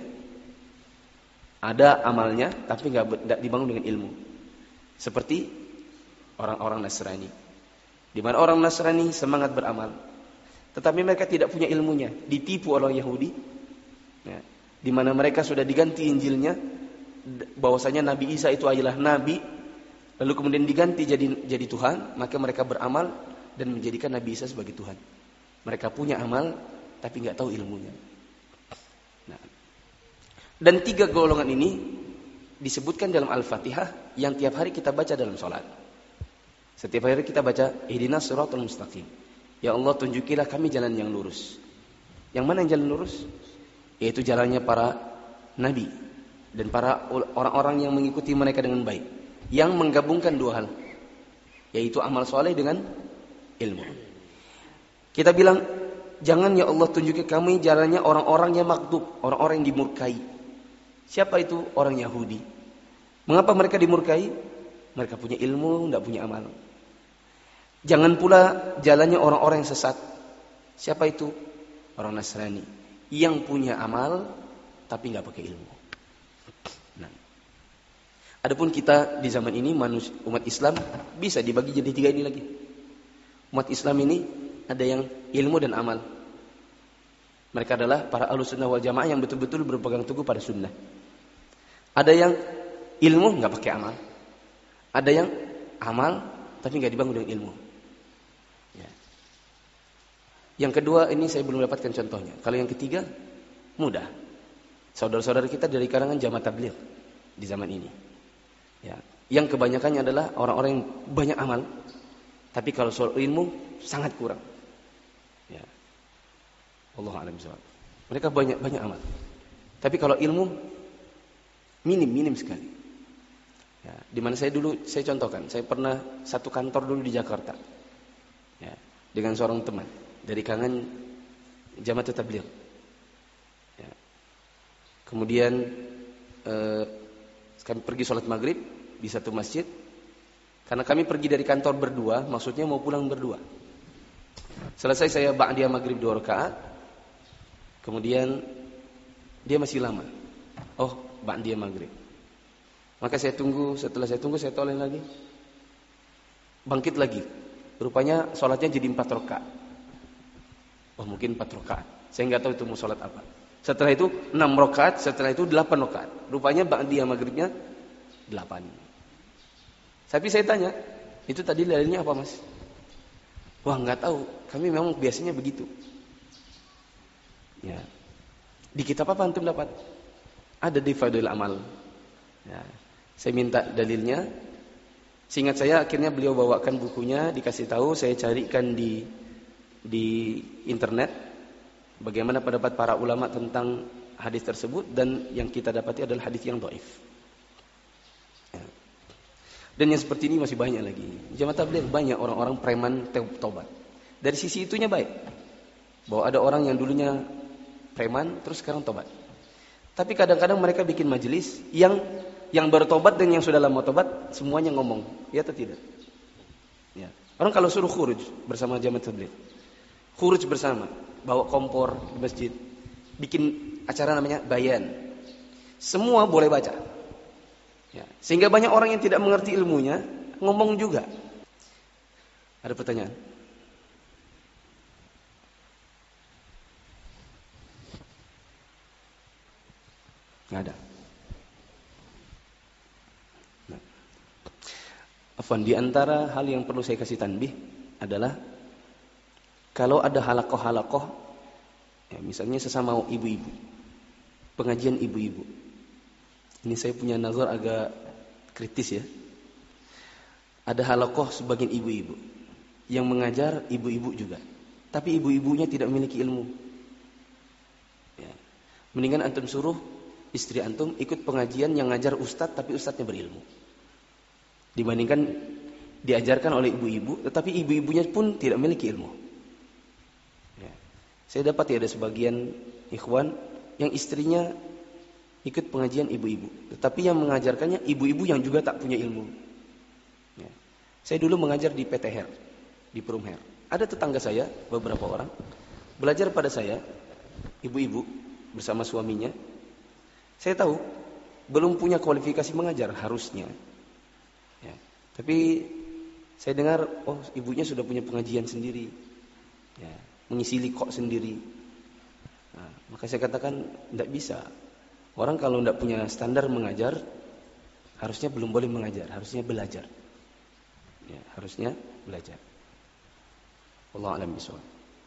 Ada amalnya tapi nggak dibangun dengan ilmu. Seperti orang-orang Nasrani. Di mana orang Nasrani semangat beramal, tetapi mereka tidak punya ilmunya, ditipu oleh Yahudi. Ya. Di mana mereka sudah diganti Injilnya, bahwasanya Nabi Isa itu adalah nabi, lalu kemudian diganti jadi jadi Tuhan, maka mereka beramal dan menjadikan Nabi Isa sebagai Tuhan. Mereka punya amal tapi nggak tahu ilmunya. Nah, dan tiga golongan ini disebutkan dalam Al-Fatihah yang tiap hari kita baca dalam sholat. Setiap hari kita baca ihdinas siratal mustaqim. Ya Allah, tunjukilah kami jalan yang lurus. Yang mana yang jalan lurus? Yaitu jalannya para nabi dan para orang-orang yang mengikuti mereka dengan baik, yang menggabungkan dua hal, yaitu amal soleh dengan ilmu. Kita bilang, jangan ya Allah tunjuki kami jalannya orang-orang yang makdub, orang-orang yang dimurkai. Siapa itu? Orang Yahudi. Mengapa mereka dimurkai? Mereka punya ilmu, tidak punya amal. Jangan pula jalannya orang-orang yang sesat. Siapa itu? Orang Nasrani, yang punya amal tapi nggak pakai ilmu. Nah, adapun kita di zaman ini, manusia, umat Islam bisa dibagi jadi tiga ini lagi. Umat Islam ini ada yang ilmu dan amal. Mereka adalah para Ahlus Sunnah wal Jamaah yang betul-betul berpegang teguh pada sunnah. Ada yang ilmu nggak pakai amal. Ada yang amal tapi nggak dibangun dengan ilmu. Ya. Yang kedua ini saya belum dapatkan contohnya. Kalau yang ketiga mudah. Saudara-saudara kita dari kalangan jamaah tabligh di zaman ini. Ya, yang kebanyakannya adalah orang-orang yang banyak amal, tapi kalau soal ilmu sangat kurang. Ya. Wallahu a'lam bishawab. Mereka banyak banyak amal, tapi kalau ilmu minim minim sekali. Ya, di mana saya dulu saya contohkan, saya pernah satu kantor dulu di Jakarta. Ya, dengan seorang teman dari kalangan jamaah tabligh. Ya. Kemudian eh, Kami pergi sholat maghrib di satu masjid. Karena kami pergi dari kantor berdua, maksudnya mau pulang berdua. Selesai saya ba'diyah maghrib dua rakaat. Kemudian dia masih lama. Oh, ba'diyah maghrib. Maka saya tunggu, setelah saya tunggu saya toleh lagi. Bangkit lagi. Rupanya sholatnya jadi empat rakaat. Oh, mungkin empat rakaat. Saya nggak tahu itu mau sholat apa. Setelah itu enam rakaat, setelah itu delapan rakaat. Rupanya ba'diyah maghribnya delapan. Tapi saya tanya, itu tadi dalilnya apa, Mas? Wah, nggak tahu. Kami memang biasanya begitu. Ya. Di kitab apa antum dapat? Ada di Fadhil Amal. Ya. Saya minta dalilnya. Seingat saya akhirnya beliau bawakan bukunya, dikasih tahu, saya carikan di di internet. Bagaimana pendapat para ulama tentang hadis tersebut, dan yang kita dapati adalah hadis yang dhaif. Ya. Dan yang seperti ini masih banyak lagi. Jamaah tabligh banyak orang-orang preman taubat. Dari sisi itunya baik. Bahwa ada orang yang dulunya preman terus sekarang tobat. Tapi kadang-kadang mereka bikin majelis yang yang baru tobat dan yang sudah lama tobat semuanya ngomong, ya atau tidak? Ya. Orang kalau suruh khuruj bersama jamaah tabligh, khuruj bersama, bawa kompor di masjid, bikin acara namanya bayan. Semua boleh baca. Ya. Sehingga banyak orang yang tidak mengerti ilmunya ngomong juga. Ada pertanyaan? Nggak ada. Nah. Afwan, di antara hal yang perlu saya kasih tanbih adalah kalau ada halakoh-halakoh, ya, misalnya sesama ibu-ibu, pengajian ibu-ibu. Ini saya punya nazar agak kritis ya. Ada halakoh sebagian ibu-ibu yang mengajar ibu-ibu juga, tapi ibu-ibunya tidak memiliki ilmu. Ya. Mendingan antum suruh istri antum ikut pengajian yang ngajar ustadz, tapi ustadznya berilmu. Dibandingkan diajarkan oleh ibu-ibu, tetapi ibu-ibunya pun tidak memiliki ilmu. Ya. Saya dapat ya ada sebagian ikhwan yang istrinya ikut pengajian ibu-ibu, tetapi yang mengajarkannya ibu-ibu yang juga tak punya ilmu. Ya. Saya dulu mengajar di P T H E R, di Perumher. Ada tetangga saya, beberapa orang belajar pada saya, ibu-ibu bersama suaminya. Saya tahu belum punya kualifikasi mengajar harusnya. Ya. Tapi saya dengar, oh ibunya sudah punya pengajian sendiri, ya, mengisi likok sendiri. Nah, maka saya katakan tidak bisa. Orang kalau tidak punya standar mengajar, harusnya belum boleh mengajar, harusnya belajar. Ya, harusnya belajar. Wallahu a'lam bishawab.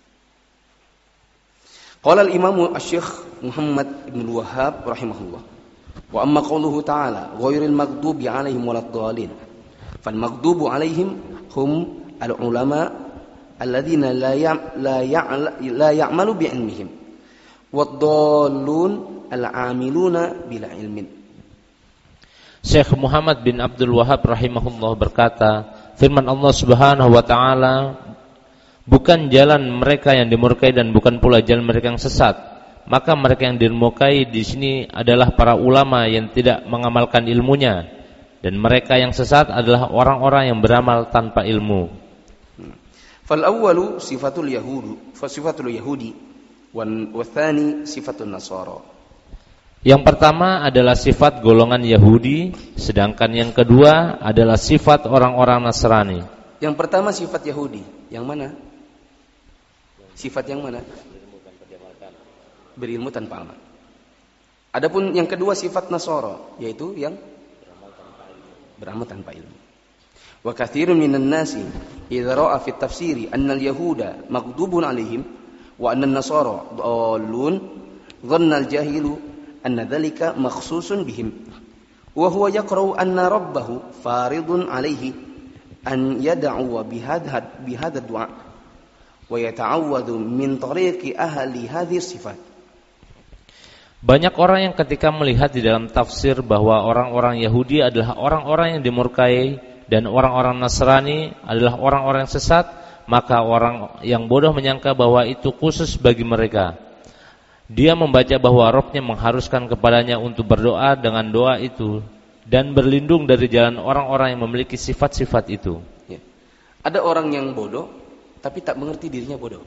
Qala al-Imam Asy-Syaikh Muhammad Ibn Wahhab rahimahullah. Wa amma qawluhu ta'ala ghairil maghdubi 'alaihim waladdallin. Fal maghdubu 'alaihim hum al-ulama alladziina la la la ya'malu bi'ilmihim. Wad-dallun al-'amiluna bila ilmin. Syekh Muhammad bin Abdul Wahhab rahimahullah berkata, firman Allah Subhanahu wa taala, bukan jalan mereka yang dimurkai dan bukan pula jalan mereka yang sesat. Maka mereka yang dimurkai di sini adalah para ulama yang tidak mengamalkan ilmunya, dan mereka yang sesat adalah orang-orang yang beramal tanpa ilmu. Fal awwalu sifatul yahudi, fa sifatul yahudi, wan tsani sifatul nasara. Yang pertama adalah sifat golongan Yahudi, sedangkan yang kedua adalah sifat orang-orang Nasrani. Yang pertama sifat Yahudi, yang mana? Sifat yang mana? Berilmu tanpa amal. Adapun yang kedua sifat Nasara, yaitu yang beramal tanpa ilmu. Wa katsirun minan nasi idza ra'a fi tafsiri anna al-yahuda maghdubun 'alaihim wa anna an-nasara dallun dhanna al-jahilu anna dhalika makhsusun bihim wa huwa yaqra'u anna rabbahu faridun 'alaihi an yad'u bihadha bihadha du'a wa yata'awwadhu min tariqi ahli hadhihi sifat. Banyak orang yang ketika melihat di dalam tafsir bahwa orang-orang Yahudi adalah orang-orang yang dimurkai dan orang-orang Nasrani adalah orang-orang yang sesat, maka orang yang bodoh menyangka bahwa itu khusus bagi mereka. Dia membaca bahwa Rabb-nya mengharuskan kepadanya untuk berdoa dengan doa itu, dan berlindung dari jalan orang-orang yang memiliki sifat-sifat itu. Ya. Ada orang yang bodoh tapi tak mengerti dirinya bodoh.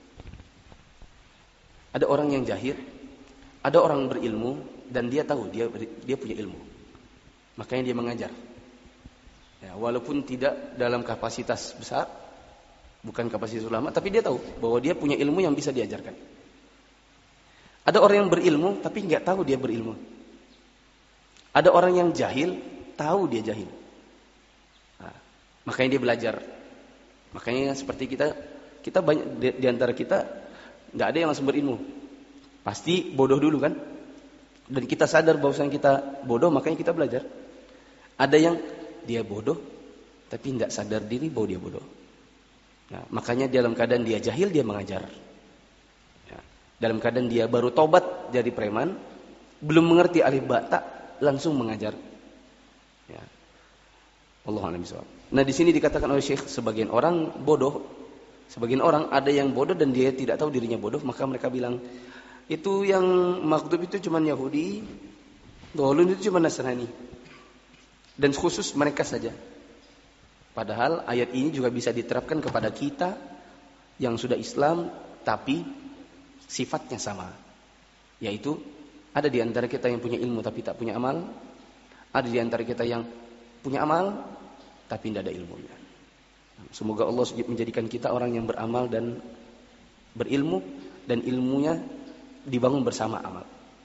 Ada orang yang jahil, ada orang berilmu dan dia tahu dia dia punya ilmu. Makanya dia mengajar. Ya, walaupun tidak dalam kapasitas besar, bukan kapasitas ulama, tapi dia tahu bahwa dia punya ilmu yang bisa diajarkan. Ada orang yang berilmu tapi nggak tahu dia berilmu. Ada orang yang jahil, tahu dia jahil. Nah, makanya dia belajar. Makanya seperti kita, kita banyak di, di antara kita nggak ada yang langsung berilmu. Pasti bodoh dulu kan? Dan kita sadar bahwasanya kita bodoh, makanya kita belajar. Ada yang dia bodoh, tapi nggak sadar diri bahwa dia bodoh. Nah, makanya dalam keadaan dia jahil dia mengajar. Ya, dalam keadaan dia baru tobat jadi preman, belum mengerti alif ba ta, langsung mengajar. Ya. Allahu a'lam bishawab. Nah, di sini dikatakan oleh Syekh sebagian orang bodoh, sebagian orang ada yang bodoh dan dia tidak tahu dirinya bodoh, maka mereka bilang itu yang makhdub itu cuma Yahudi, Dhalun itu cuma Nasrani. Dan khusus mereka saja. Padahal ayat ini juga bisa diterapkan kepada kita yang sudah Islam tapi sifatnya sama. Yaitu ada di antara kita yang punya ilmu tapi tak punya amal, ada di antara kita yang punya amal tapi tidak ada ilmunya. Semoga Allah menjadikan kita orang yang beramal dan berilmu dan ilmunya dibangun bersama amal.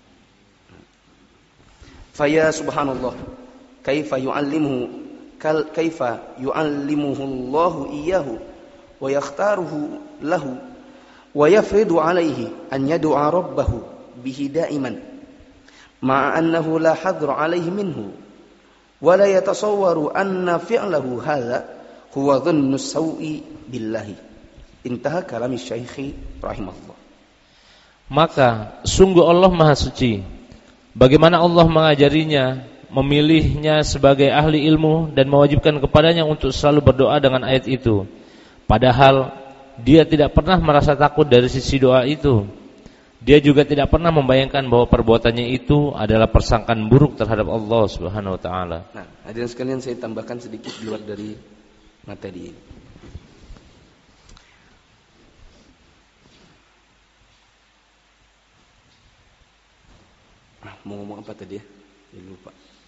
Faya subhanallah, kaifa yu'allimuhu kal kaifa yu'allimuhu Allahu iyyahu wa yakhtaruhu lahu wa yafridu alaihi an yad'a rabbahu bihi da'iman ma'a annahu la hadra alaihi minhu wa la yatasawwaru anna fi'lahu hadha huwa dhannu sawi billahi. Intaha kalami Syekh rahimahullah. Maka sungguh Allah Maha Suci. Bagaimana Allah mengajarinya, memilihnya sebagai ahli ilmu dan mewajibkan kepadanya untuk selalu berdoa dengan ayat itu. Padahal dia tidak pernah merasa takut dari sisi doa itu. Dia juga tidak pernah membayangkan bahwa perbuatannya itu adalah persangkaan buruk terhadap Allah Subhanahu wa taala. Nah, hadirin sekalian, saya tambahkan sedikit di luar dari materi ini. Ah, mau ngomong apa tadi ya? Ya lupa.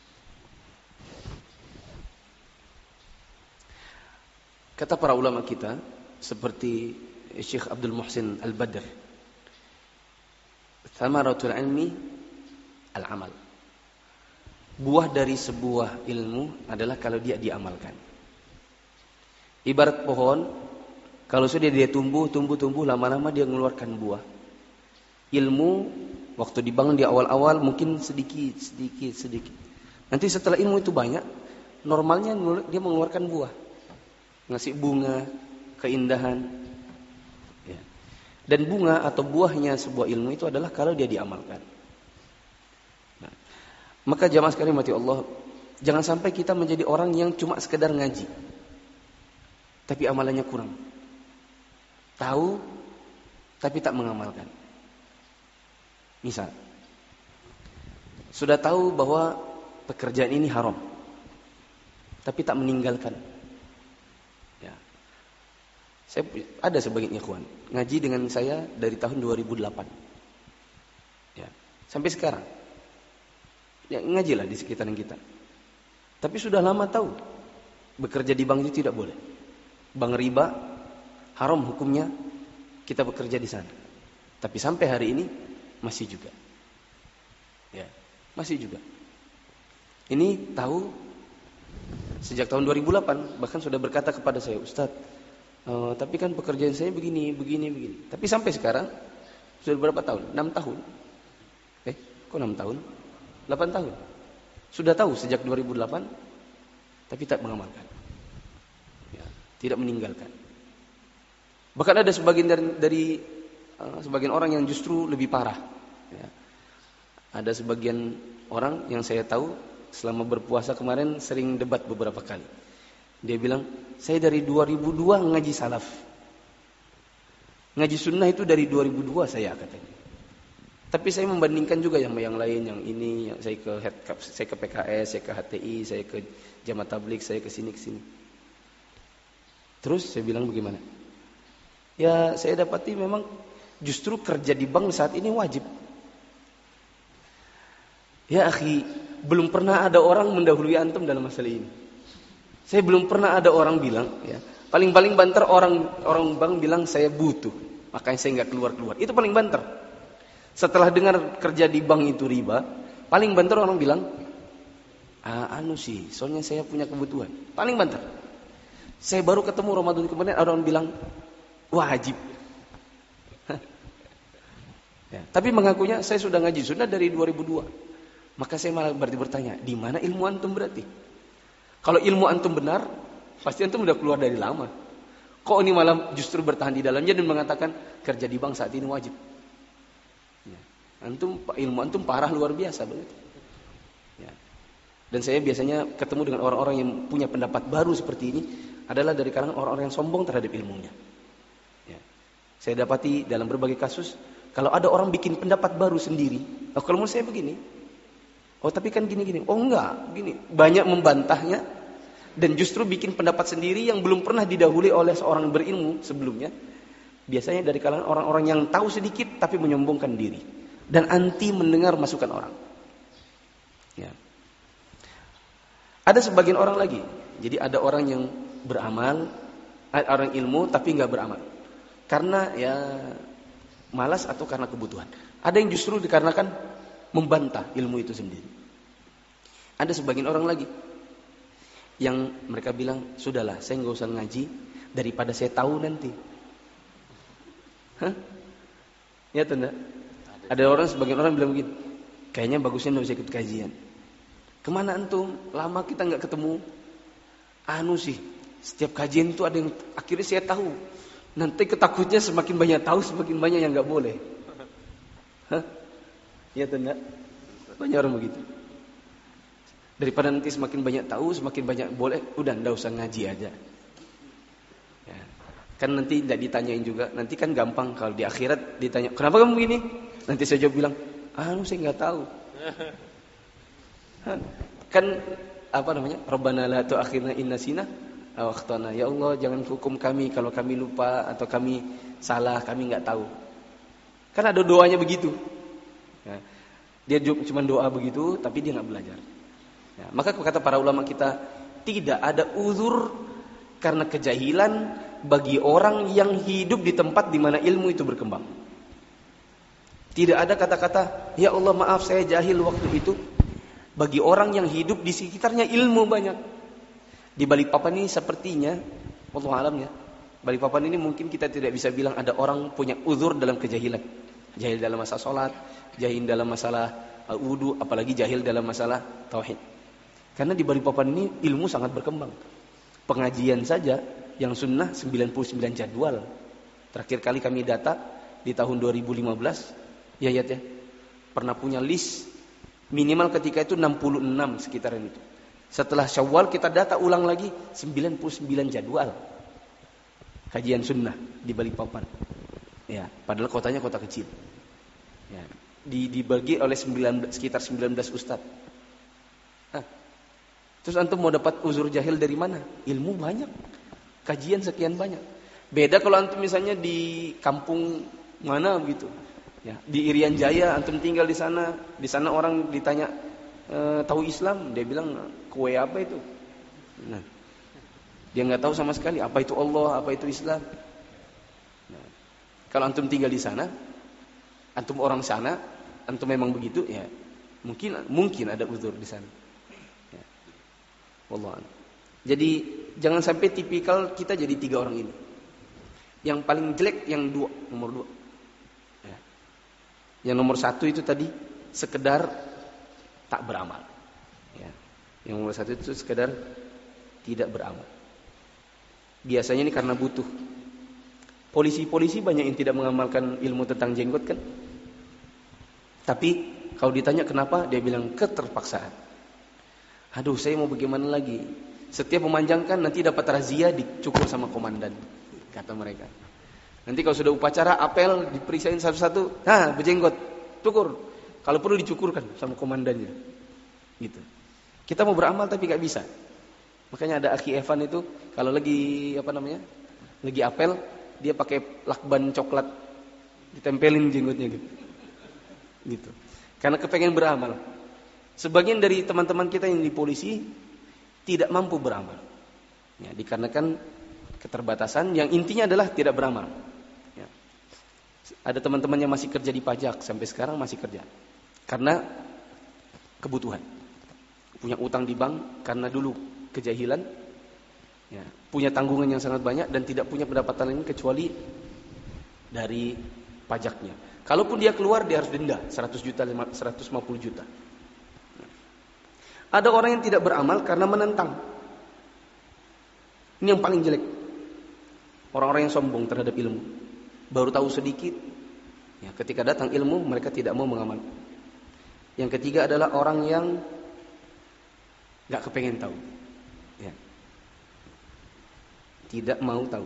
Kata para ulama kita seperti Syekh Abdul Muhsin Al-Badr, thamaratul ilmi al-amal. Buah dari sebuah ilmu adalah kalau dia diamalkan. Ibarat pohon, kalau sudah dia tumbuh, tumbuh, tumbuh, lama-lama dia mengeluarkan buah. Ilmu waktu dibangun di awal-awal mungkin sedikit, sedikit, sedikit. Nanti setelah ilmu itu banyak, normalnya dia mengeluarkan buah, ngasih bunga, keindahan. Ya. Dan bunga atau buahnya sebuah ilmu itu adalah kalau dia diamalkan. Nah, maka jamaah sekalian mati Allah, jangan sampai kita menjadi orang yang cuma sekedar ngaji, tapi amalannya kurang. Tahu, tapi tak mengamalkan. Misal, sudah tahu bahwa pekerjaan ini haram, tapi tak meninggalkan. Ya. Saya ada sebagian ikhwan ngaji dengan saya dari tahun dua ribu delapan. Ya, sampai sekarang. Ya, ngajilah di sekitaran kita. Tapi sudah lama tahu bekerja di bank itu tidak boleh. Bank riba haram hukumnya, kita bekerja di sana. Tapi sampai hari ini masih juga. Ya, masih juga. Ini tahu sejak tahun dua ribu delapan, bahkan sudah berkata kepada saya, Ustaz, uh, tapi kan pekerjaan saya begini, begini, begini. Tapi sampai sekarang sudah berapa tahun? enam tahun. Eh, kok enam tahun? delapan tahun. Sudah tahu sejak dua ribu delapan, tapi tak mengamalkan. Ya, tidak meninggalkan. Bahkan ada sebagian dari, dari uh, sebagian orang yang justru lebih parah. Ya. Ada sebagian orang yang saya tahu selama berpuasa kemarin sering debat beberapa kali. Dia bilang, saya dari dua ribu dua ngaji salaf. Ngaji sunnah itu dari dua ribu dua saya, katanya. Tapi saya membandingkan juga yang yang lain, yang ini, yang saya ke saya ke P K S, saya ke H T I, saya ke Jamaah Tabligh, saya ke sini ke sini. Terus saya bilang bagaimana? Ya saya dapati memang justru kerja di bank saat ini wajib. Ya akhi, belum pernah ada orang mendahului antum dalam masalah ini. Saya belum pernah ada orang bilang, ya paling-paling banter orang orang bank bilang saya butuh, makanya saya nggak keluar-keluar. Itu paling banter. Setelah dengar kerja di bank itu riba, paling banter orang bilang, ah, anu sih, soalnya saya punya kebutuhan. Paling banter. Saya baru ketemu Ramadan kemarin, orang bilang wajib. Ya, tapi mengakunya saya sudah ngaji sunnah dari dua ribu dua. Maka saya malah berarti bertanya, di mana ilmu antum berarti? Kalau ilmu antum benar, pasti antum udah keluar dari lama. Kok ini malah justru bertahan di dalamnya dan mengatakan kerja di bank saat ini wajib? Antum ilmu antum parah luar biasa begitu. Ya. Dan saya biasanya ketemu dengan orang-orang yang punya pendapat baru seperti ini adalah dari kalangan orang-orang yang sombong terhadap ilmunya. Ya. Saya dapati dalam berbagai kasus kalau ada orang bikin pendapat baru sendiri, oh kalau menurut saya begini, oh tapi kan gini-gini, oh enggak, gini, banyak membantahnya dan justru bikin pendapat sendiri yang belum pernah didahului oleh seorang berilmu sebelumnya. Biasanya dari kalangan orang-orang yang tahu sedikit tapi menyombongkan diri. Dan anti mendengar masukan orang. Ya. Ada sebagian orang lagi. Jadi ada orang yang beramal, orang ilmu tapi nggak beramal. Karena ya malas atau karena kebutuhan. Ada yang justru dikarenakan membantah ilmu itu sendiri. Ada sebagian orang lagi yang mereka bilang, sudahlah saya nggak usah ngaji daripada saya tahu nanti. Hah? Ya tanda. Ada orang, sebagian orang bilang begini, kayaknya bagusnya nggak usah ikut kajian. Kemana antum? Lama kita nggak ketemu. Anu sih, setiap kajian itu ada yang akhirnya saya tahu. Nanti ketakutnya semakin banyak tahu, semakin banyak yang nggak boleh. Hah? Ya tanda. Banyak orang begitu. Daripada nanti semakin banyak tahu, semakin banyak boleh, udah nggak usah ngaji aja. Ya. Kan nanti tidak ditanyain juga. Nanti kan gampang kalau di akhirat ditanya, kenapa kamu begini? Nanti saya jawab bilang, ah, saya nggak tahu. Kan apa namanya? Rabbana la tu'akhirna in nasina aw akhtana. Ya Allah, jangan hukum kami kalau kami lupa atau kami salah, kami nggak tahu. Kan ada doanya begitu. Ya. Dia cuma doa begitu, tapi dia nggak belajar. Ya. Maka kata para ulama kita, tidak ada uzur karena kejahilan bagi orang yang hidup di tempat di mana ilmu itu berkembang. Tidak ada kata-kata, ya Allah maaf saya jahil waktu itu. Bagi orang yang hidup di sekitarnya ilmu banyak. Di Balikpapan ini sepertinya, wallahu alam ya, Balikpapan ini mungkin kita tidak bisa bilang ada orang punya uzur dalam kejahilan. Jahil dalam masalah sholat, jahil dalam masalah wudu, apalagi jahil dalam masalah tauhid. Karena di Balikpapan ini ilmu sangat berkembang. Pengajian saja yang sunnah sembilan puluh sembilan jadwal. Terakhir kali kami data di tahun dua ribu lima belas, ya ya ya, pernah punya list minimal ketika itu enam puluh enam sekitaran itu. Setelah Syawal kita data ulang lagi sembilan puluh sembilan jadwal kajian sunnah di Balikpapan. Ya, padahal kotanya kota kecil. Ya, di, dibagi oleh sembilan, sekitar sembilan belas ustaz. Hah. Terus antum mau dapat uzur jahil dari mana? Ilmu banyak, kajian sekian banyak. Beda kalau antum misalnya di kampung mana gitu. Ya, di Irian Jaya antum tinggal di sana, di sana orang ditanya e, tahu Islam, dia bilang kue apa itu? Nah, dia nggak tahu sama sekali apa itu Allah, apa itu Islam. Nah, kalau antum tinggal di sana, antum orang sana, antum memang begitu, ya mungkin mungkin ada uzur di sana. Ya. Wallah. Jadi jangan sampai tipikal kita jadi tiga orang ini. Yang paling jelek yang dua, nomor dua. Yang nomor satu itu tadi sekedar tak beramal. Ya. Yang nomor satu itu sekedar tidak beramal. Biasanya ini karena butuh. Polisi-polisi banyak yang tidak mengamalkan ilmu tentang jenggot kan. Tapi kalau ditanya kenapa, dia bilang keterpaksaan. Aduh, saya mau bagaimana lagi? Setiap memanjangkan nanti dapat razia dicukur sama komandan, kata mereka. Nanti kalau sudah upacara apel diperisain satu-satu, nah berjenggot, cukur. Kalau perlu dicukurkan sama komandannya. Gitu. Kita mau beramal tapi gak bisa. Makanya ada Aki Evan itu kalau lagi apa namanya? Lagi apel, dia pakai lakban coklat ditempelin jenggotnya gitu. Gitu. Karena kepengen beramal. Sebagian dari teman-teman kita yang di polisi tidak mampu beramal. Ya, dikarenakan keterbatasan yang intinya adalah tidak beramal. Ya. Ada teman-teman yang masih kerja di pajak sampai sekarang masih kerja. Karena kebutuhan. Punya utang di bank karena dulu kejahilan. Ya, punya tanggungan yang sangat banyak dan tidak punya pendapatan lain kecuali dari pajaknya. Kalaupun dia keluar dia harus denda seratus juta, seratus lima puluh juta. Ada orang yang tidak beramal karena menentang. Ini yang paling jelek. Orang-orang yang sombong terhadap ilmu. Baru tahu sedikit. Ya, ketika datang ilmu mereka tidak mau mengamal. Yang ketiga adalah orang yang gak kepengen tahu. Ya. Tidak mau tahu.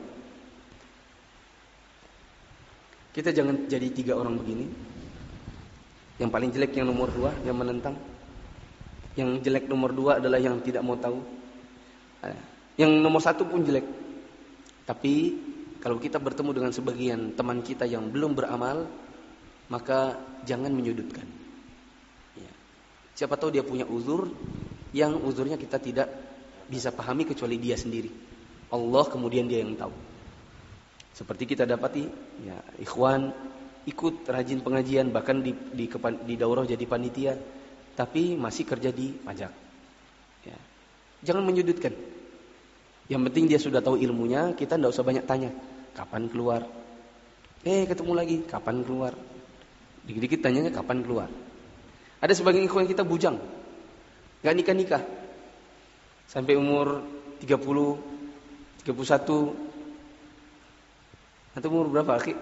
Kita jangan jadi tiga orang begini. Yang paling jelek yang nomor dua, yang menentang. Yang jelek nomor dua adalah yang tidak mau tahu. Yang nomor satu pun jelek. Tapi kalau kita bertemu dengan sebagian teman kita yang belum beramal, maka jangan menyudutkan. Ya. Siapa tahu dia punya uzur yang uzurnya kita tidak bisa pahami kecuali dia sendiri. Allah kemudian dia yang tahu. Seperti kita dapati, ya, ikhwan ikut rajin pengajian, bahkan di di, di daurah jadi panitia, tapi masih kerja di pajak. Ya. Jangan menyudutkan. Yang penting dia sudah tahu ilmunya, kita tidak usah banyak tanya. Kapan keluar? Eh ketemu lagi, kapan keluar? Dikit-dikit tanyanya kapan keluar. Ada sebagian ikhwan kita bujang, gak nikah-nikah. Sampai umur tiga puluh, tiga puluh satu. Atau umur berapa, Aki?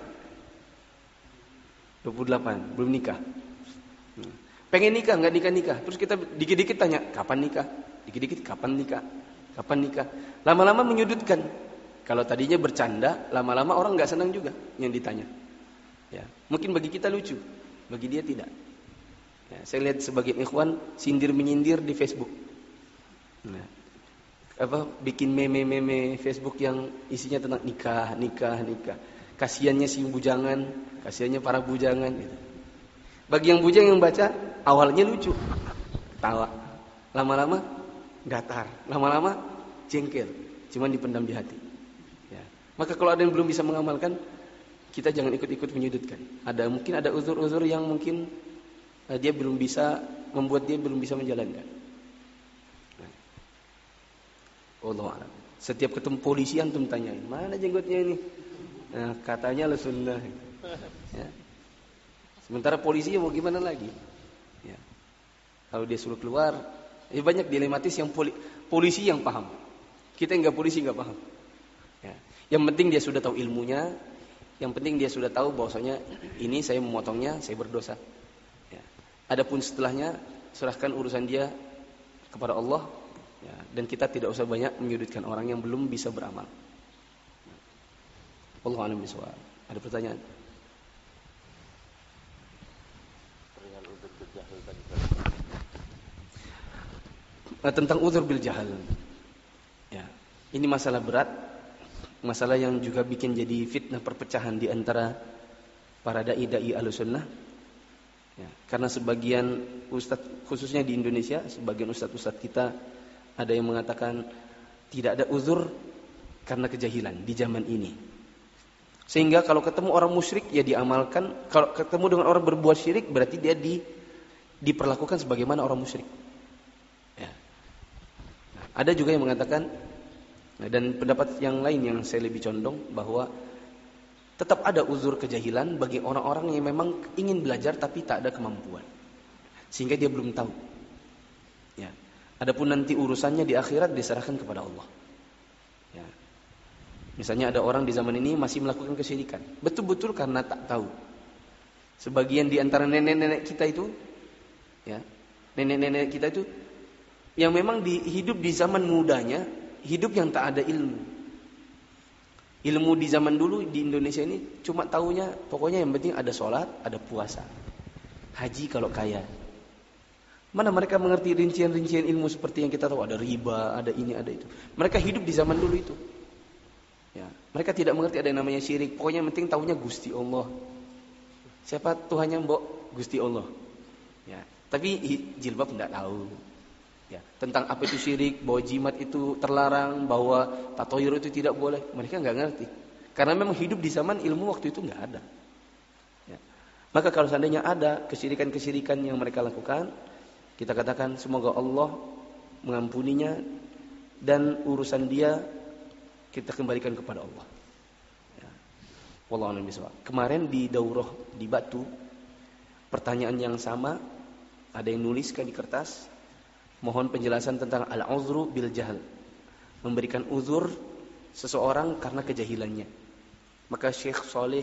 dua puluh delapan, belum nikah. Pengen nikah, gak nikah-nikah. Terus kita dikit-dikit tanya, kapan nikah? Dikit-dikit kapan nikah? Kapan nikah? Lama-lama menyudutkan. Kalau tadinya bercanda, lama-lama orang gak senang juga yang ditanya. Ya, mungkin bagi kita lucu, bagi dia tidak. Ya, saya lihat sebagian ikhwan sindir menyindir di Facebook. Nah, apa bikin meme-meme Facebook yang isinya tentang nikah, nikah, nikah. Kasiannya si bujangan, kasiannya para bujangan. Gitu. Bagi yang bujang yang baca, awalnya lucu, tawa. Lama-lama datar, lama-lama jengkel, cuman dipendam di hati. Ya. Maka kalau ada yang belum bisa mengamalkan, kita jangan ikut-ikut menyudutkan. Ada mungkin ada uzur-uzur yang mungkin uh, dia belum bisa membuat dia belum bisa menjalankan. Nah. Wallahu a'lam. Setiap ketemu polisi antum tanyain, mana jenggotnya ini? Nah, katanya la sunnah. Ya. Sementara polisi mau gimana lagi? Ya. Kalau dia suruh keluar, ya banyak dilematis yang poli, polisi yang paham. Kita yang enggak polisi enggak paham. Ya. Yang penting dia sudah tahu ilmunya. Yang penting dia sudah tahu bahwasanya ini saya memotongnya, saya berdosa. Ya. Adapun setelahnya serahkan urusan dia kepada Allah. Ya. Dan kita tidak usah banyak menyudutkan orang yang belum bisa beramal. Wallahu a'lam bishawab. Ada pertanyaan? Tentang uzur bil jahal. Ya. Ini masalah berat. Masalah yang juga bikin jadi fitnah perpecahan di antara para dai-dai Ahlussunnah. Ya, karena sebagian ustaz khususnya di Indonesia, sebagian ustaz-ustaz kita ada yang mengatakan tidak ada uzur karena kejahilan di zaman ini. Sehingga kalau ketemu orang musyrik ya diamalkan, kalau ketemu dengan orang berbuat syirik berarti dia di, diperlakukan sebagaimana orang musyrik. Ya. Nah, ada juga yang mengatakan, dan pendapat yang lain yang saya lebih condong bahwa tetap ada uzur kejahilan bagi orang-orang yang memang ingin belajar tapi tak ada kemampuan, sehingga dia belum tahu. Ya. Adapun nanti urusannya di akhirat diserahkan kepada Allah. Ya. Misalnya ada orang di zaman ini masih melakukan kesyirikan, betul-betul karena tak tahu. Sebagian di antara nenek-nenek kita itu, ya, nenek-nenek kita itu yang memang di, hidup di zaman mudanya, hidup yang tak ada ilmu. Ilmu di zaman dulu di Indonesia ini cuma taunya pokoknya yang penting ada sholat, ada puasa. haji kalau kaya. Mana mereka mengerti rincian-rincian ilmu seperti yang kita tahu, ada riba, ada ini, ada itu. Mereka hidup di zaman dulu itu. Ya, mereka tidak mengerti ada yang namanya syirik. Pokoknya yang penting tahunya Gusti Allah. Siapa Tuhannya, mbok? Gusti Allah. Ya, tapi jilbab tidak tahu. Ya, tentang apa itu syirik, bahwa jimat itu terlarang, bahwa tatoyur itu tidak boleh, mereka nggak ngerti. Karena memang hidup di zaman ilmu waktu itu nggak ada. Ya. Maka kalau seandainya ada kesyirikan-kesyirikan yang mereka lakukan, kita katakan semoga Allah mengampuninya dan urusan dia kita kembalikan kepada Allah. Ya. Wallahu a'lam bishawab. Kemarin di daurah di Batu, pertanyaan yang sama, ada yang nuliskan di kertas, mohon penjelasan tentang al-uzru bil jahl, memberikan uzur seseorang karena kejahilannya. Maka Syekh Saleh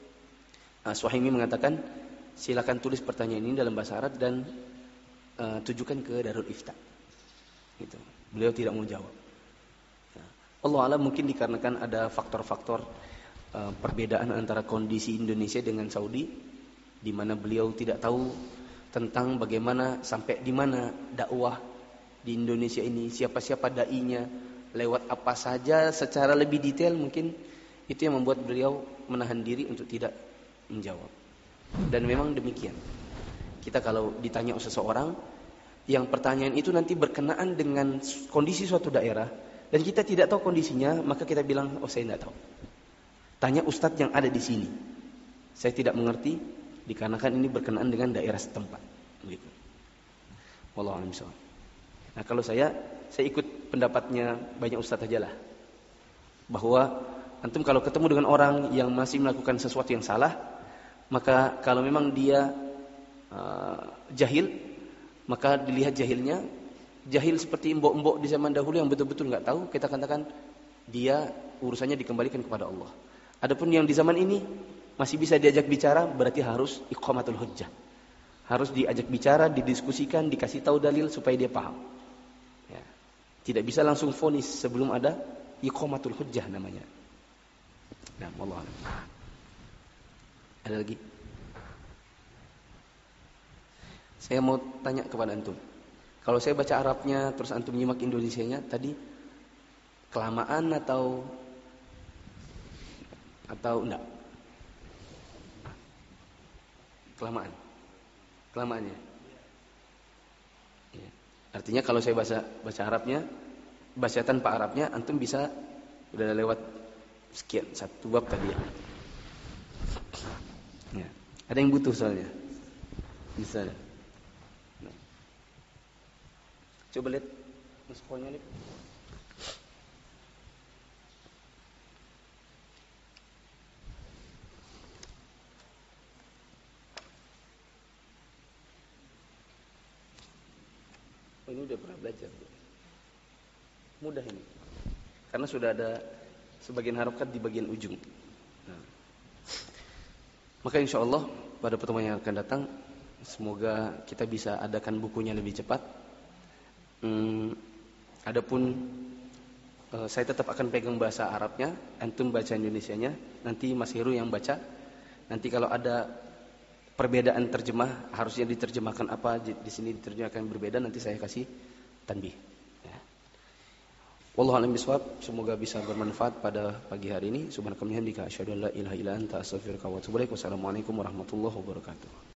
Suhaimi mengatakan, silakan tulis pertanyaan ini dalam bahasa Arab dan uh, tujukan ke Darul Ifta. Gitu. Beliau tidak mau jawab. Ya. Allah alam, mungkin dikarenakan ada faktor-faktor uh, perbedaan antara kondisi Indonesia dengan Saudi, di mana beliau tidak tahu tentang bagaimana sampai di mana dakwah di Indonesia ini, siapa-siapa dai-nya, lewat apa saja secara lebih detail, mungkin itu yang membuat beliau menahan diri untuk tidak menjawab. Dan memang demikian. Kita kalau ditanya oleh seseorang yang pertanyaan itu nanti berkenaan dengan kondisi suatu daerah dan kita tidak tahu kondisinya, maka kita bilang, oh saya tidak tahu. Tanya ustadz yang ada di sini. Saya tidak mengerti dikarenakan ini berkenaan dengan daerah setempat. Begitu. Wallahu a'lam bishawab. Nah, kalau saya saya ikut pendapatnya banyak ustadz aja lah. Bahwa antum kalau ketemu dengan orang yang masih melakukan sesuatu yang salah, maka kalau memang dia uh, jahil, maka dilihat jahilnya. Jahil seperti mbok-mbok di zaman dahulu yang betul-betul nggak tahu, kita katakan dia urusannya dikembalikan kepada Allah. Adapun yang di zaman ini masih bisa diajak bicara, berarti harus iqamatul hujjah. Harus diajak bicara, didiskusikan, dikasih tahu dalil supaya dia paham. Ya. Tidak bisa langsung vonis sebelum ada iqamatul hujjah namanya. Nah, Allah. Ada lagi? Saya mau tanya kepada antum. Kalau saya baca Arabnya terus antum nyimak Indonesianya tadi, kelamaan atau atau enggak? Kelamaan. Kelamaannya. Ya. Artinya kalau saya baca baca Arabnya, baca tanpa Arabnya, antum bisa udah lewat sekian satu bab tadi ya. Ya. Ada yang butuh soalnya. Bisa. Nah. Coba lihat muskolnya lihat. Oh, ini udah pernah belajar. Mudah ini. Karena sudah ada sebagian harokat di bagian ujung. Nah. Maka insya Allah pada pertemuan yang akan datang, semoga kita bisa adakan bukunya lebih cepat. Hmm, adapun eh, saya tetap akan pegang bahasa Arabnya, antum baca Indonesianya, nanti Mas Heru yang baca. Nanti kalau ada perbedaan terjemah, harusnya diterjemahkan apa, di sini diterjemahkan berbeda, nanti saya kasih tanbih. Ya. Wallahu a'lam bishawab. Semoga bisa bermanfaat pada pagi hari ini. Subhanakallahumma wa bihamdika asyhadu an la ilaha illa anta astaghfiruka wa atubu ilaik. Wassalamualaikum warahmatullahi wabarakatuh.